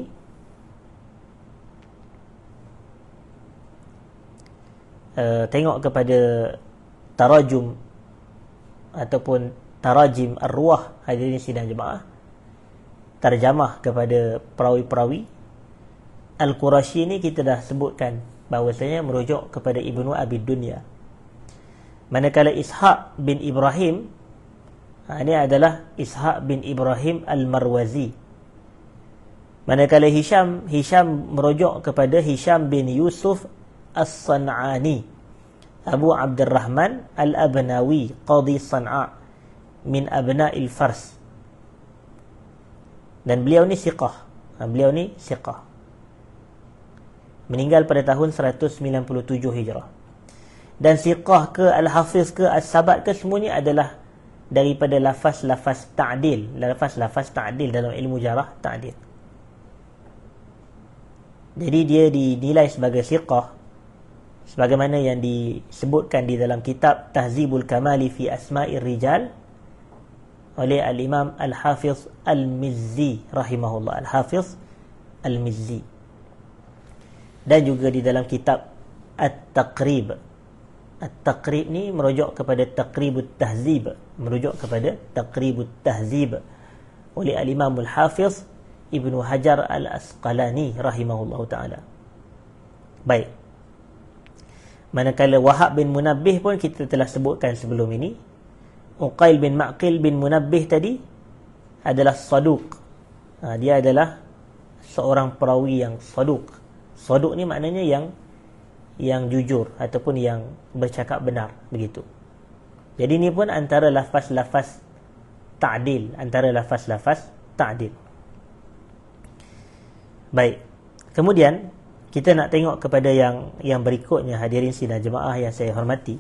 S1: tengok kepada tarajum ataupun tarajim ar-ruah, hadirin sidang jemaah, terjemah kepada perawi-perawi. Al-Qurashi ni kita dah sebutkan bahawasanya merujuk kepada Ibnu Abi Dunya. Manakala Ishaq bin Ibrahim, ini adalah Ishaq bin Ibrahim Al-Marwazi. Manakala Hisham merujuk kepada Hisham bin Yusuf As-San'ani, Abu Abdurrahman Al-Abnawi, Qadi San'a min abna'il Fars. Dan beliau ni siqah, Beliau ni siqah, meninggal pada tahun 197 Hijrah. Dan siqah ke al-hafiz ke as-sabat ke, semuanya adalah daripada lafaz-lafaz ta'dil, lafaz-lafaz ta'dil dalam ilmu jarah ta'dil. Jadi dia dinilai sebagai siqah sebagaimana yang disebutkan di dalam kitab Tahzibul Kamali fi Asma'ir Rijal oleh al-Imam Al-Hafiz Al-Mizzi rahimahullah, Al-Hafiz Al-Mizzi. Dan juga di dalam kitab At-Taqrib. At-Taqrib ni merujuk kepada Taqribut Tahzib, merujuk kepada Taqribut Tahzib oleh al-Imam Al-Hafiz Ibnu Hajar Al-Asqalani rahimahullah ta'ala. Baik, manakala Wahab bin Munabbih pun kita telah sebutkan sebelum ini. Uqail bin Ma'qil bin Munabbih tadi adalah saduq. Dia adalah seorang perawi yang saduq. Saduq ni maknanya yang jujur ataupun yang bercakap benar, begitu. Jadi ni pun antara lafaz-lafaz ta'dil, antara lafaz-lafaz ta'dil. Baik, kemudian kita nak tengok kepada yang berikutnya, hadirin sidang jemaah yang saya hormati.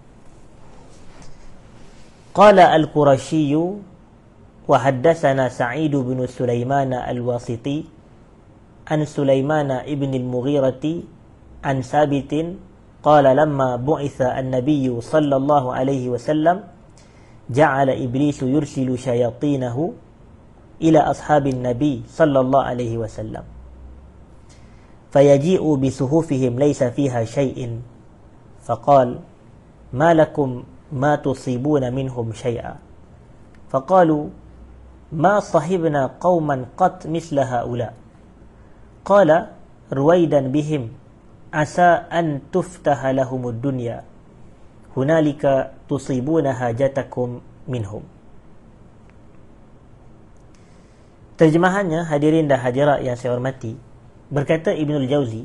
S1: Qala al-Qurasyi wa haddatsana Sa'id bin Sulaiman al-Wasiti an Sulaiman ibn al-Mughirati an Sabitin qala lamma bu'itha an-nabiy sallallahu alaihi wasallam ja'ala iblis yursilu shayatinahu ila ashabin nabi sallallahu alaihi wasallam fayaji'u bisuhufihim laysa fiha shay'in faqal ma lakum ma tusibuna minhum shay'a faqalu ma sahibna qauman qat misla haula qala ruwaidan bihim asa an tuftaha lahumud dunya hunalika tusibuna hajatakum minhum. Terjemahannya, hadirin dan hadirat yang saya hormati, berkata Ibnul Jauzi,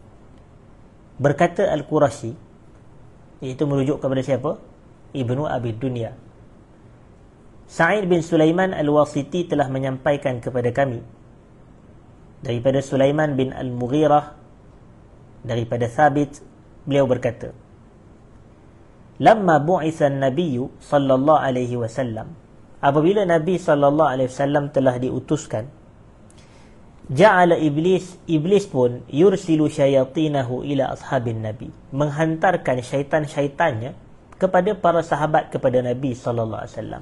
S1: berkata Al-Qurasyi, iaitu merujuk kepada siapa? Ibnu Abi Dunya. Sa'id bin Sulaiman Al-Wasiti telah menyampaikan kepada kami daripada Sulaiman bin Al-Mughirah, daripada Thabit, beliau berkata, lamma bu'itha an-nabiyyu sallallahu alaihi wasallam, apabila Nabi sallallahu alaihi wasallam telah diutuskan, ja'ala iblis pun yursilu syayatinahu ila ashabin nabi, menghantarkan syaitan-syaitannya kepada para sahabat kepada Nabi sallallahu alaihi wasallam.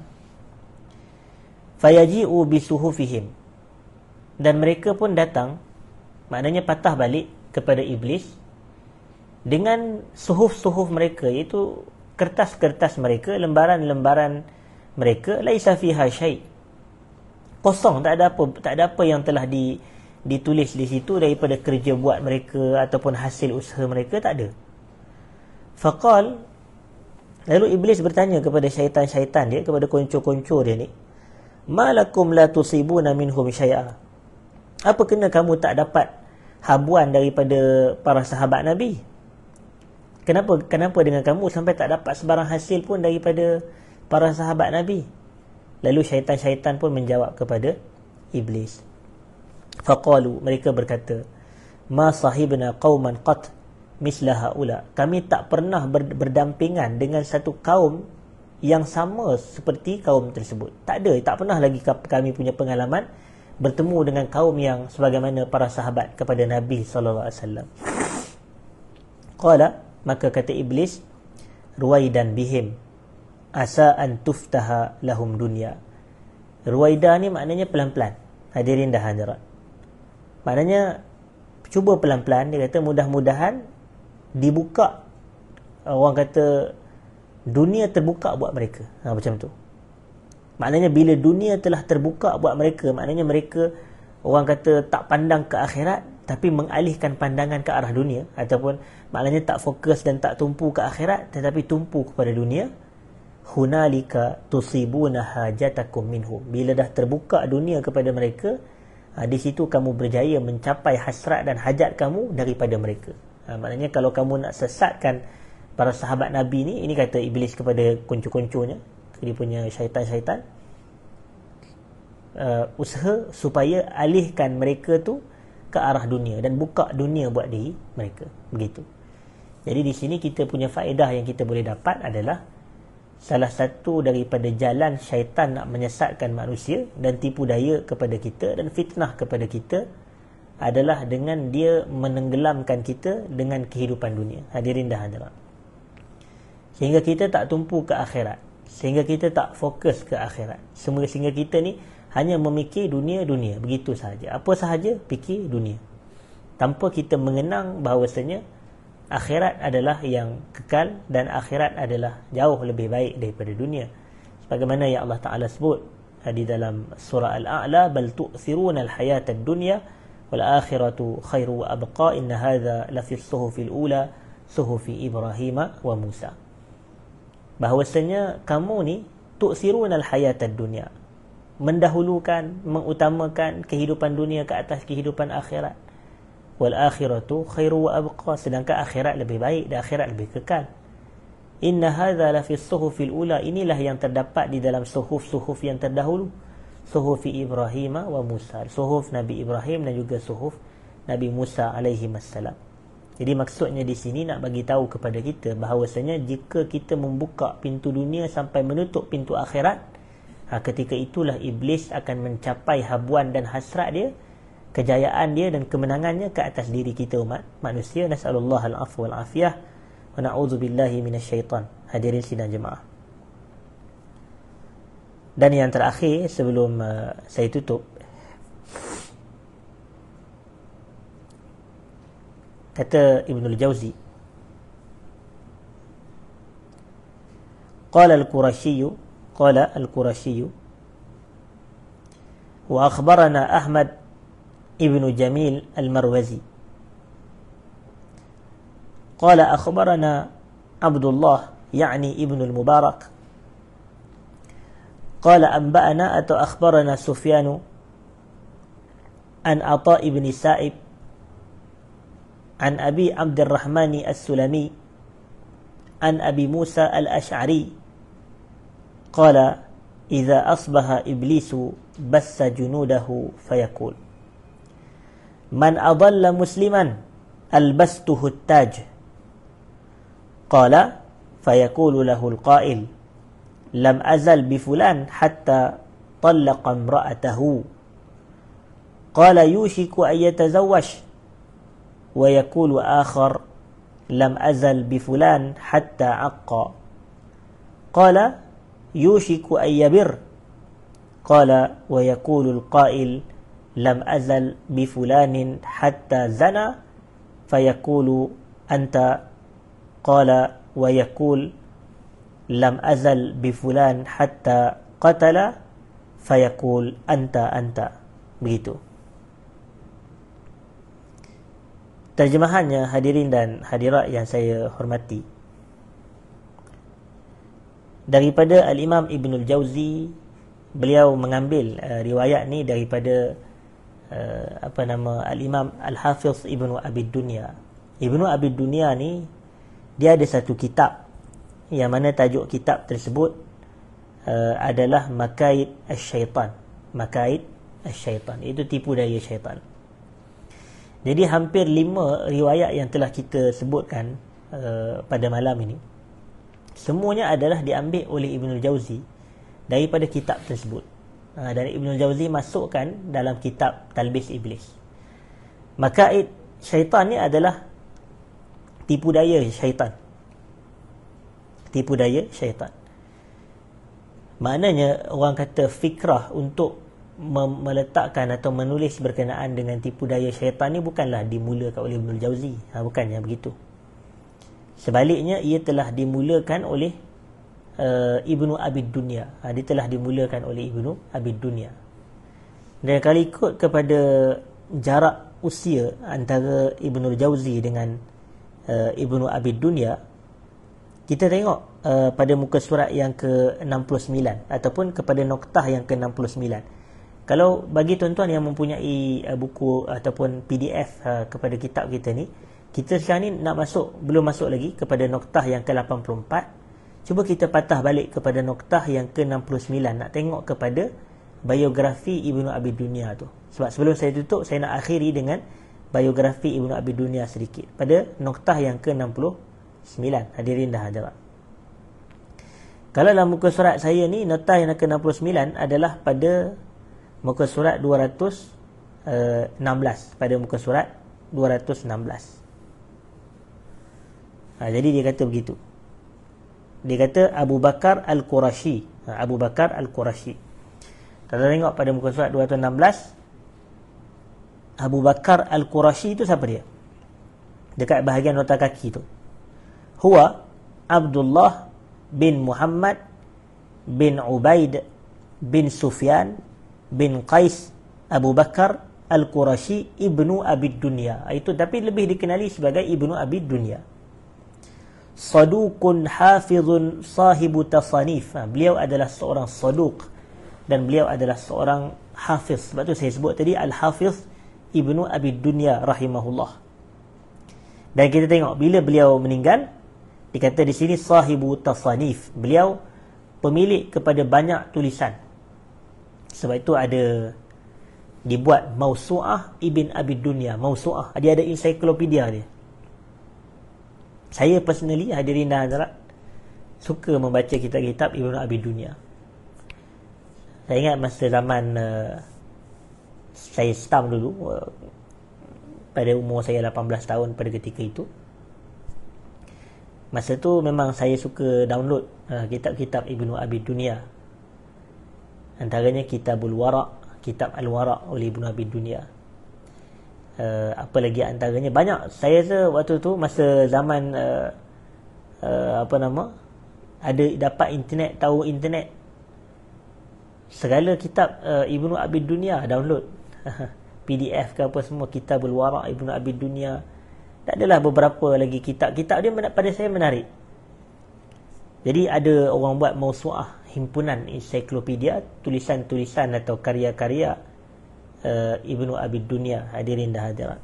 S1: Fayaji'u bisuhufihim, dan mereka pun datang, maknanya patah balik kepada iblis dengan suhuf-suhuf mereka, iaitu kertas-kertas mereka, lembaran-lembaran mereka, laisa fiha syai', kosong, tak ada apa yang telah ditulis di situ daripada kerja buat mereka ataupun hasil usaha mereka, tak ada. Faqal, lalu iblis bertanya kepada syaitan-syaitan dia, kepada konco-konco dia ni, malakum la tusibuna minhum syai'a, apa kena kamu tak dapat habuan daripada para sahabat Nabi? Kenapa dengan kamu sampai tak dapat sebarang hasil pun daripada para sahabat Nabi? Lalu syaitan-syaitan pun menjawab kepada iblis. Faqalu, mereka berkata, ma sahibna qauman qat misla haula, kami tak pernah berdampingan dengan satu kaum yang sama seperti kaum tersebut. Tak pernah lagi kami punya pengalaman bertemu dengan kaum yang sebagaimana para sahabat kepada Nabi sallallahu alaihi wasallam. Qala, maka kata iblis, ruwaidan bihim asa an tuftaha lahum dunya. Ruwaida ni maknanya pelan-pelan, hadirin dan hadirat. Maknanya cuba pelan-pelan, dia kata mudah-mudahan dibuka, orang kata dunia terbuka buat mereka. Macam tu. Maknanya bila dunia telah terbuka buat mereka, maknanya mereka, orang kata, tak pandang ke akhirat, tapi mengalihkan pandangan ke arah dunia, ataupun maknanya tak fokus dan tak tumpu ke akhirat, tetapi tumpu kepada dunia. Hunalika tusibuna hajatakum minhum, bila dah terbuka dunia kepada mereka, di situ kamu berjaya mencapai hasrat dan hajat kamu daripada mereka. Maknanya kalau kamu nak sesatkan para sahabat Nabi ni, ini kata iblis kepada konco-konconya, dia punya syaitan-syaitan, usaha supaya alihkan mereka tu ke arah dunia dan buka dunia buat diri mereka. Begitu. Jadi di sini kita punya faedah yang kita boleh dapat adalah salah satu daripada jalan syaitan nak menyesatkan manusia dan tipu daya kepada kita dan fitnah kepada kita adalah dengan dia menenggelamkan kita dengan kehidupan dunia. Hadirin dan hadirat. Sehingga kita tak tumpu ke akhirat. Sehingga kita tak fokus ke akhirat. Sehingga kita ni hanya memikir dunia-dunia. Begitu sahaja. Apa sahaja fikir dunia. Tanpa kita mengenang bahawasanya akhirat adalah yang kekal dan akhirat adalah jauh lebih baik daripada dunia. Sebagaimana yang Allah Ta'ala sebut di dalam surah Al-A'la, bal tu'thiruna al-hayata ad-dunya wal akhiratu khairu wa abqa inna hadha la fi as-suhufil ula suhufi Ibrahim wa Musa. Bahawasanya kamu ni tu'thiruna al-hayata ad-dunya, mendahulukan, mengutamakan kehidupan dunia ke atas kehidupan akhirat. Wal akhiratu khairu wa abqa, sedangkan akhirat lebih baik dan akhirat lebih kekal. Inna hadza la fi suhufil ula, inilah yang terdapat di dalam suhuf-suhuf yang terdahulu. Suhufi Ibrahim wa Musa, suhuf Nabi Ibrahim dan juga suhuf Nabi Musa alaihi wassalam. Jadi maksudnya di sini nak bagi tahu kepada kita bahawasanya jika kita membuka pintu dunia sampai menutup pintu akhirat, ketika itulah iblis akan mencapai habuan dan hasrat dia, kejayaan dia dan kemenangannya ke atas diri kita umat manusia. Nasallallahu al-afwa wal afiyah wa na'udzubillahi minasyaitan. Hadirin sidang jemaah. Dan yang terakhir sebelum saya tutup, kata Ibnul Jauzi, qala al-Qurashiy wa akhbarana Ahmad ibn Jamil al-Marwazi qala akhbarana Abdullah yani ibn al-Mubarak qala anba'ana atau akhbarana Sufyanu an Ata ibn Sa'ib an Abi Abdurrahman as-Sulami an Abi Musa al-Ash'ari qala idza asbaha iblisu bassa junudahu fayaqul man adalla musliman albastuhu at-taj qala fayaqulu lahu al-qa'il lam azal bi fulan hatta talaqa imra'atahu qala yushiku an yatazawwaj wa yaqulu akhar lam azal bi fulan hatta aqqa qala yushiku an yabir qala wa yaqulu al-qa'il lam azal bi fulanin hatta zana fayaqulu anta qala wa yaqul lam azal bi fulan hatta qatala fayaqul anta. Begitu terjemahannya. Hadirin dan hadirat yang saya hormati, daripada Al-Imam Ibnul Jauzi, beliau mengambil riwayat ni daripada Al-Imam Al-Hafiz Ibnu Abid Dunya. Ibnu Abid Dunya ni dia ada satu kitab yang mana tajuk kitab tersebut adalah Makaid Asy-Syaitan. Makaid Asy-Syaitan, itu tipu daya syaitan. Jadi hampir 5 riwayat yang telah kita sebutkan pada malam ini, semuanya adalah diambil oleh Ibnul Jauzi daripada kitab tersebut. Dan Ibnul Jauzi masukkan dalam kitab Talbis Iblis. Makaid syaitan ni adalah tipu daya syaitan. Tipu daya syaitan. Maknanya orang kata fikrah untuk meletakkan atau menulis berkenaan dengan tipu daya syaitan ni bukanlah dimulakan oleh Ibnul Jauzi. Bukannya begitu. Sebaliknya ia telah dimulakan oleh Ibnu Abid Dunya. Dia telah dimulakan oleh Ibnu Abid Dunya. Dan kalau ikut kepada jarak usia antara Ibnul Jauzi dengan Ibnu Abid Dunya, kita tengok pada muka surat yang ke-69 ataupun kepada noktah yang ke-69. Kalau bagi tuan-tuan yang mempunyai buku ataupun PDF kepada kitab kita ni, kita sekarang ni belum masuk lagi kepada noktah yang ke-84. Cuba kita patah balik kepada noktah yang ke-69, nak tengok kepada biografi Ibnu Abi Dunya tu. Sebab sebelum saya tutup, saya nak akhiri dengan biografi Ibnu Abi Dunya sedikit pada noktah yang ke-69. Hadirin dah hadirat. Kalau dalam muka surat saya ni, noktah yang ke-69 adalah pada muka surat 216. Pada muka surat 216. Jadi dia kata begitu. Dia kata Abu Bakar Al-Qurashi. Abu Bakar Al-Qurashi. Kalau tengok pada muka surat 216, Abu Bakar Al-Qurashi itu siapa dia? Dekat bahagian nota kaki tu. Huwa Abdullah bin Muhammad bin Ubaid bin Sufyan bin Qais Abu Bakar Al-Qurashi Ibnu Abi Dunya. Itu tapi lebih dikenali sebagai Ibnu Abi Dunya. Saduqun hafizun sahibu tasanif. Beliau adalah seorang saduq dan beliau adalah seorang hafiz. Sebab tu saya sebut tadi Al-Hafiz Ibnu Abi Dunya rahimahullah. Dan kita tengok bila beliau meninggal, dikata di sini sahibu tasanif. Beliau pemilik kepada banyak tulisan. Sebab itu ada dibuat Mausu'ah Ibn Abi Dunya. Mausu'ah, dia ada ensiklopedia dia. Saya personally, hadirin dan hadirat, suka membaca kitab-kitab Ibnu Abi Dunya. Saya ingat masa zaman saya stam dulu, pada umur saya 18 tahun pada ketika itu. Masa tu memang saya suka download kitab-kitab Ibnu Abi Dunya. Antaranya Kitabul Wara', Kitab Al-Wara' oleh Ibnu Abi Dunya. Apa lagi antaranya, banyak. Saya rasa waktu tu masa zaman ada dapat internet, tahu internet, segala kitab Ibnu Abi Dunya download. PDF ke apa semua, Kitabul Wara' Ibnu Abi Dunya. Tak adalah beberapa lagi kitab-kitab dia pada saya menarik. Jadi ada orang buat mausu'ah, himpunan ensiklopedia, tulisan-tulisan atau karya-karya Ibnu Abi Dunya. Hadirin dan hadirat.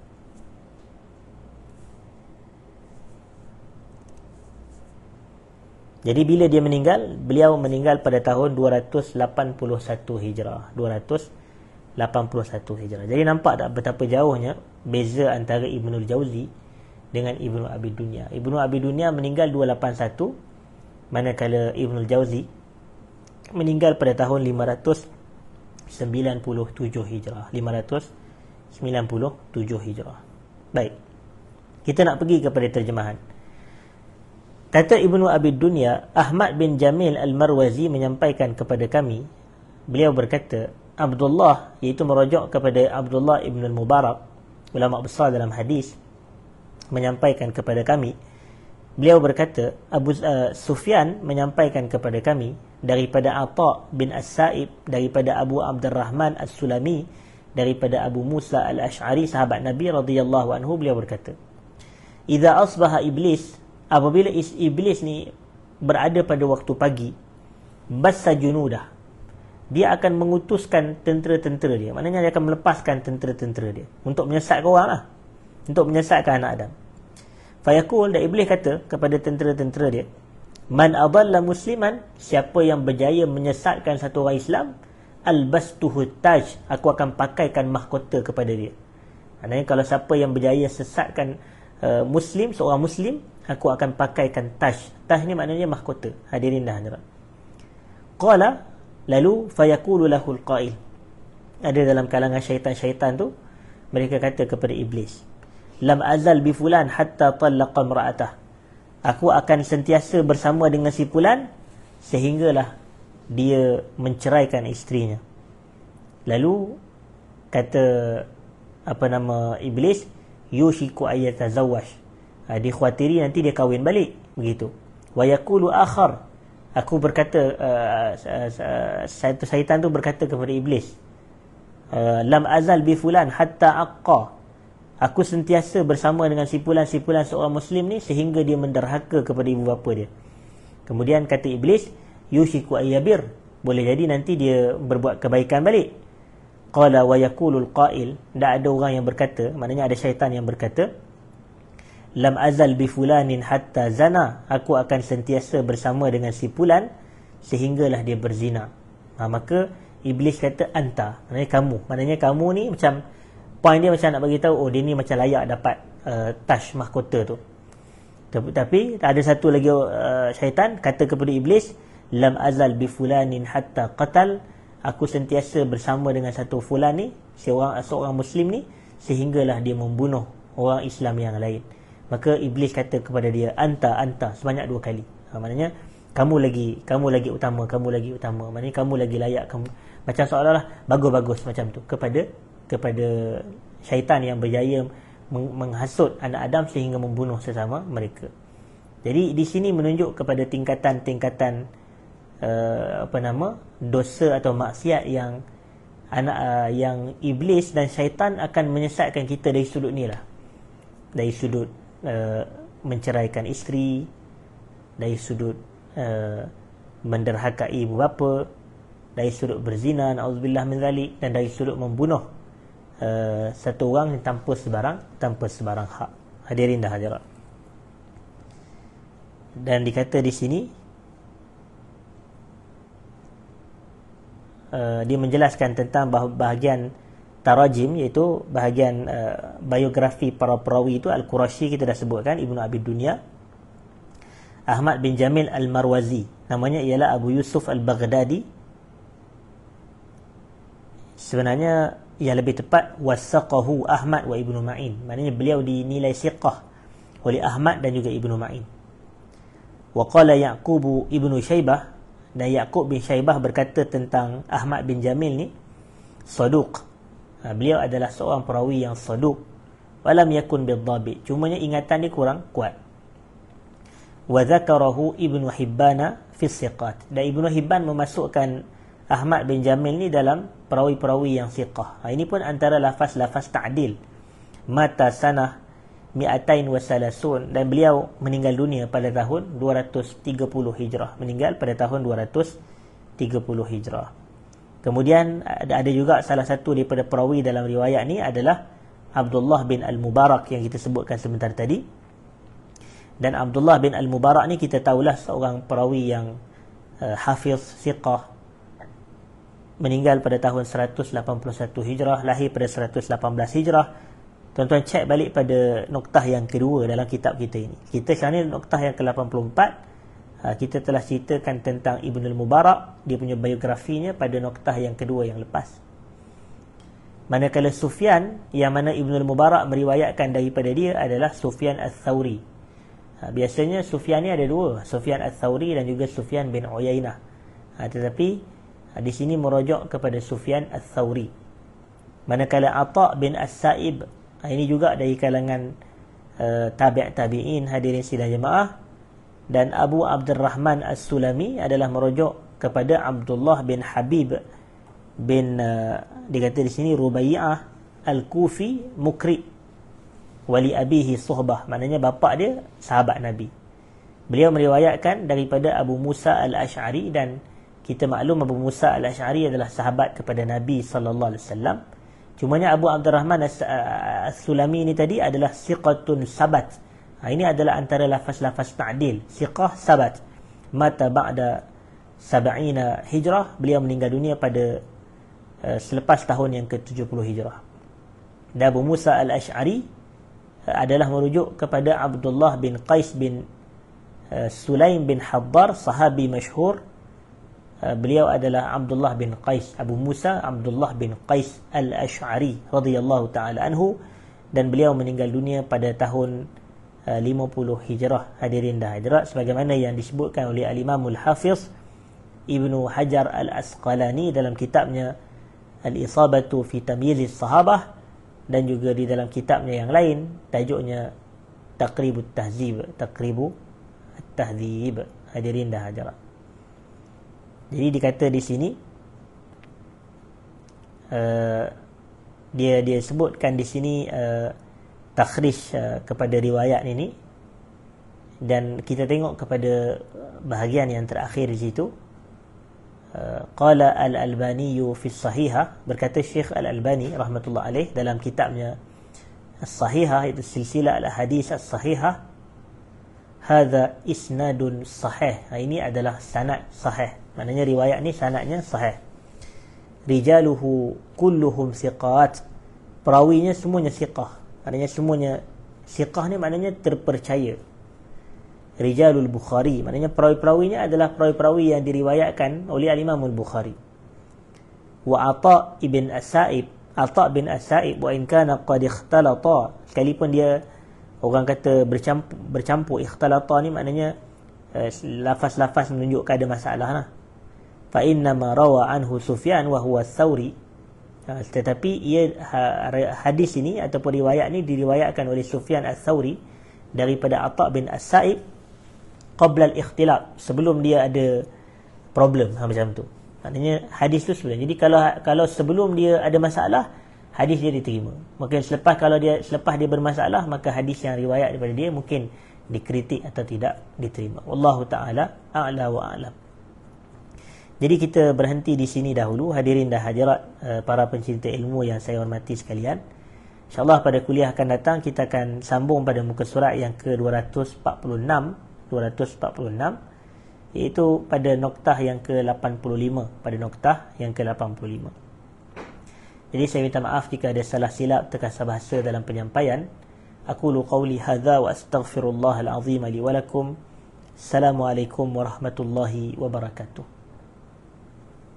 S1: Jadi bila dia meninggal, beliau meninggal pada tahun 281 Hijrah. 281 Hijrah. Jadi nampak tak betapa jauhnya beza antara Ibnul Jauzi dengan Ibnu Abi Dunya. Ibnu Abi Dunya meninggal 281, manakala Ibnul Jauzi meninggal pada tahun 597 Hijrah. 597 Hijrah. Baik. Kita nak pergi kepada terjemahan. Kata Ibnu Abi Dunya, Ahmad bin Jamil Al-Marwazi menyampaikan kepada kami, beliau berkata, Abdullah, iaitu merujuk kepada Abdullah ibn al-Mubarak, ulama besar dalam hadis, menyampaikan kepada kami, beliau berkata, Sufyan menyampaikan kepada kami daripada Atha bin As-Sa'ib, daripada Abu Abdurrahman As-Sulami, daripada Abu Musa Al-Ash'ari, sahabat Nabi radhiyallahu anhu, beliau berkata, Idza asbaha iblis, apabila iblis ni berada pada waktu pagi, bassa junudah, dia akan mengutuskan tentera-tentera dia. Maknanya dia akan melepaskan tentera-tentera dia untuk menyesatkan orang lah, untuk menyesatkan anak Adam. Fayaqul, dan iblis kata kepada tentera-tentera dia, Man adalla musliman, siapa yang berjaya menyesatkan satu orang Islam, albastuhu taj, aku akan pakaikan mahkota kepada dia. Maknanya kalau siapa yang berjaya sesatkan Muslim, seorang Muslim, aku akan pakaikan taj. Taj ni maknanya mahkota. Hadirin dah hadirat. Qala, lalu fayaqulu lahul qail, ada dalam kalangan syaitan-syaitan tu, mereka kata kepada iblis, lam azal bi fulan hatta talaqa imra'atah, aku akan sentiasa bersama dengan si fulan sehinggalah dia menceraikan isterinya. Lalu kata iblis, yushiku ayatazawwaj, dia khawatiri nanti dia kahwin balik, begitu. Wa yaqulu akhar, aku berkata, syaitan tu berkata kepada iblis, lam azal bi fulan hatta aqqa, aku sentiasa bersama dengan si fulan seorang Muslim ni sehingga dia menderhaka kepada ibu bapa dia. Kemudian kata iblis, yushiku ayyabir, boleh jadi nanti dia berbuat kebaikan balik. Qala wa yaqulul qail, tak ada orang yang berkata, maknanya ada syaitan yang berkata, lam azal bi fulanin hatta zana, aku akan sentiasa bersama dengan si fulan sehinggalah dia berzina. Maka Iblis kata anta, maknanya kamu. Maknanya kamu ni macam, point dia macam nak bagi tahu, oh dia ni macam layak dapat tash mahkota tu. Tapi ada satu lagi syaitan kata kepada iblis, lam azal bi fulanin hatta qatal, aku sentiasa bersama dengan satu fulan ni, seorang muslim ni, sehinggalah dia membunuh orang Islam yang lain. Maka iblis kata kepada dia, anta sebanyak 2 kali. Maknanya kamu lagi utama. Maknanya kamu lagi layak, kamu macam seolah-olah bagus macam tu kepada syaitan yang berjaya menghasut anak Adam sehingga membunuh sesama mereka. Jadi di sini menunjuk kepada tingkatan dosa atau maksiat yang yang iblis dan syaitan akan menyesatkan kita dari sudut ni lah. Dari sudut menceraikan isteri, dari sudut menderhakai ibu bapa, dari sudut berzina, na'udzubillah min zalik, dan dari sudut membunuh satu orang tanpa sebarang hak. Hadirin dah hadirat. Dan dikata di sini dia menjelaskan tentang bahagian tarajim, iaitu bahagian biografi para perawi itu. Al-Qurashi kita dah sebutkan, Ibnu Abi Dunya. Ahmad bin Jamil Al-Marwazi, namanya ialah Abu Yusuf Al-Baghdadi. Sebenarnya yang lebih tepat wasaqahu Ahmad wa Ibnu Ma'in, maknanya beliau dinilai siqah oleh Ahmad dan juga Ibnu Ma'in. Wa qala Ya'qub Ibnu Syaibah, dan Ya'qub bin Syaibah berkata tentang Ahmad bin Jamil ni, saduq, beliau adalah seorang perawi yang saduq, walam yakun bidhabit, cumanya ingatan dia kurang kuat. Wa dzakarahu Ibnu Hibban fi siqat, dan Ibnu Hibban memasukkan Ahmad bin Jamil ni dalam perawi-perawi yang siqah. Ini pun antara lafaz-lafaz ta'dil. Mata sanah 230, dan beliau meninggal dunia pada tahun 230 Hijrah. Meninggal pada tahun 230 Hijrah. Kemudian ada juga salah satu daripada perawi dalam riwayat ni adalah Abdullah bin Al-Mubarak yang kita sebutkan sebentar tadi. Dan Abdullah bin Al-Mubarak ni kita tahulah seorang perawi yang hafiz, siqah, meninggal pada tahun 181 Hijrah, lahir pada 118 Hijrah. Tuan-tuan cek balik pada noktah yang kedua dalam kitab kita ini. Kita sekarang ni noktah yang ke-84. Kita telah ceritakan tentang Ibn al-Mubarak, dia punya biografinya pada noktah yang kedua yang lepas. Manakala Sufyan, yang mana Ibn al-Mubarak meriwayatkan daripada dia adalah Sufyan al-Thawri. Biasanya Sufyan ni ada dua, Sufyan al-Thawri dan juga Sufyan bin Uyainah. Tetapi di sini merujuk kepada Sufyan al-Thawri. Manakala Atha' bin As-Sa'ib, ini juga dari kalangan tabi'in, hadirin sidang jemaah. Dan Abu Abdurrahman As-Sulami adalah merujuk kepada Abdullah bin Habib bin dikata di sini Rubaiyah Al-Kufi Mukri, wali abihi suhbah, maknanya bapa dia sahabat Nabi. Beliau meriwayatkan daripada Abu Musa Al-Ash'ari, dan kita maklum Abu Musa Al-Ash'ari adalah sahabat kepada Nabi sallallahu alaihi wasallam. Cumanya Abu Abdurrahman As-Sulami ini tadi adalah siqatun sabat. Ini adalah antara lafaz-lafaz ta'dil, siqah sabat. Mata ba'da 70 Hijrah, beliau meninggal dunia pada selepas tahun yang ke-70 Hijrah. Dan Abu Musa Al-Ash'ari adalah merujuk kepada Abdullah bin Qais bin Sulaim bin Haddar, sahabi masyhur. Beliau adalah Abdullah bin Qais, Abu Musa Abdullah bin Qais Al-Ash'ari radhiyallahu ta'ala anhu, dan beliau meninggal dunia pada tahun 50 Hijrah. Hadirin dan hadirat, sebagaimana yang disebutkan oleh Al-Imamul Hafiz Ibnu Hajar Al-Asqalani dalam kitabnya Al-Isabatu fi Tamyizis Sahabah, dan juga di dalam kitabnya yang lain tajuknya Taqribut Tahzib, Taqribu At-Tahzib. Hadirin dan hadirat, jadi dikata di sini dia sebutkan di sini takhrij kepada riwayat ini, dan kita tengok kepada bahagian yang terakhir di situ. Qala Al-Albani fi Sahihah, berkata Syekh Al-Albani rahmatullah alaih dalam kitabnya As-Sahihah, itu silsilah al-hadis As-Sahihah, hadza isnadun sahih. Ini adalah sanad sahih, maknanya riwayat ni sanadnya sahih. rijaluhu kulluhum siqat, perawinya semuanya siqah. Maknanya semuanya siqah ni maknanya terpercaya. Rijalul Bukhari, maknanya perawi-perawinya adalah perawi-perawi yang diriwayatkan oleh Al-Imam Al-Bukhari. Wa Ata' ibn As-Sa'ib, Ata' bin As-Sa'ib wa in kana qad ikhtalata, sekalipun dia orang kata bercampur. Ikhtalata ni maknanya lafaz-lafaz menunjukkan ada masalah lah. Fa inna ma rawa anhu Sufyan wa huwa Thawri, tetapi hadis ini ataupun riwayat ni diriwayatkan oleh Sufyan Ats-Tsauri daripada Ata' bin As-Sa'ib qabla al-ikhtilaf, sebelum dia ada problem macam tu. Maknanya hadis tu sebelum. Jadi kalau sebelum dia ada masalah, hadis dia diterima. Mungkin selepas dia bermasalah, maka hadis yang riwayat daripada dia mungkin dikritik atau tidak diterima. Wallahu taala a'la wa a'lam. Jadi kita berhenti di sini dahulu, hadirin dan hadirat para pencinta ilmu yang saya hormati sekalian. InsyaAllah pada kuliah akan datang kita akan sambung pada muka surat yang ke-246, iaitu pada noktah yang ke-85, pada noktah yang ke-85. Jadi saya minta maaf jika ada salah silap terkasar bahasa dalam penyampaian. Aqulu qawli hadza wa astaghfirullahal azim li wa lakum. Assalamualaikum warahmatullahi wabarakatuh.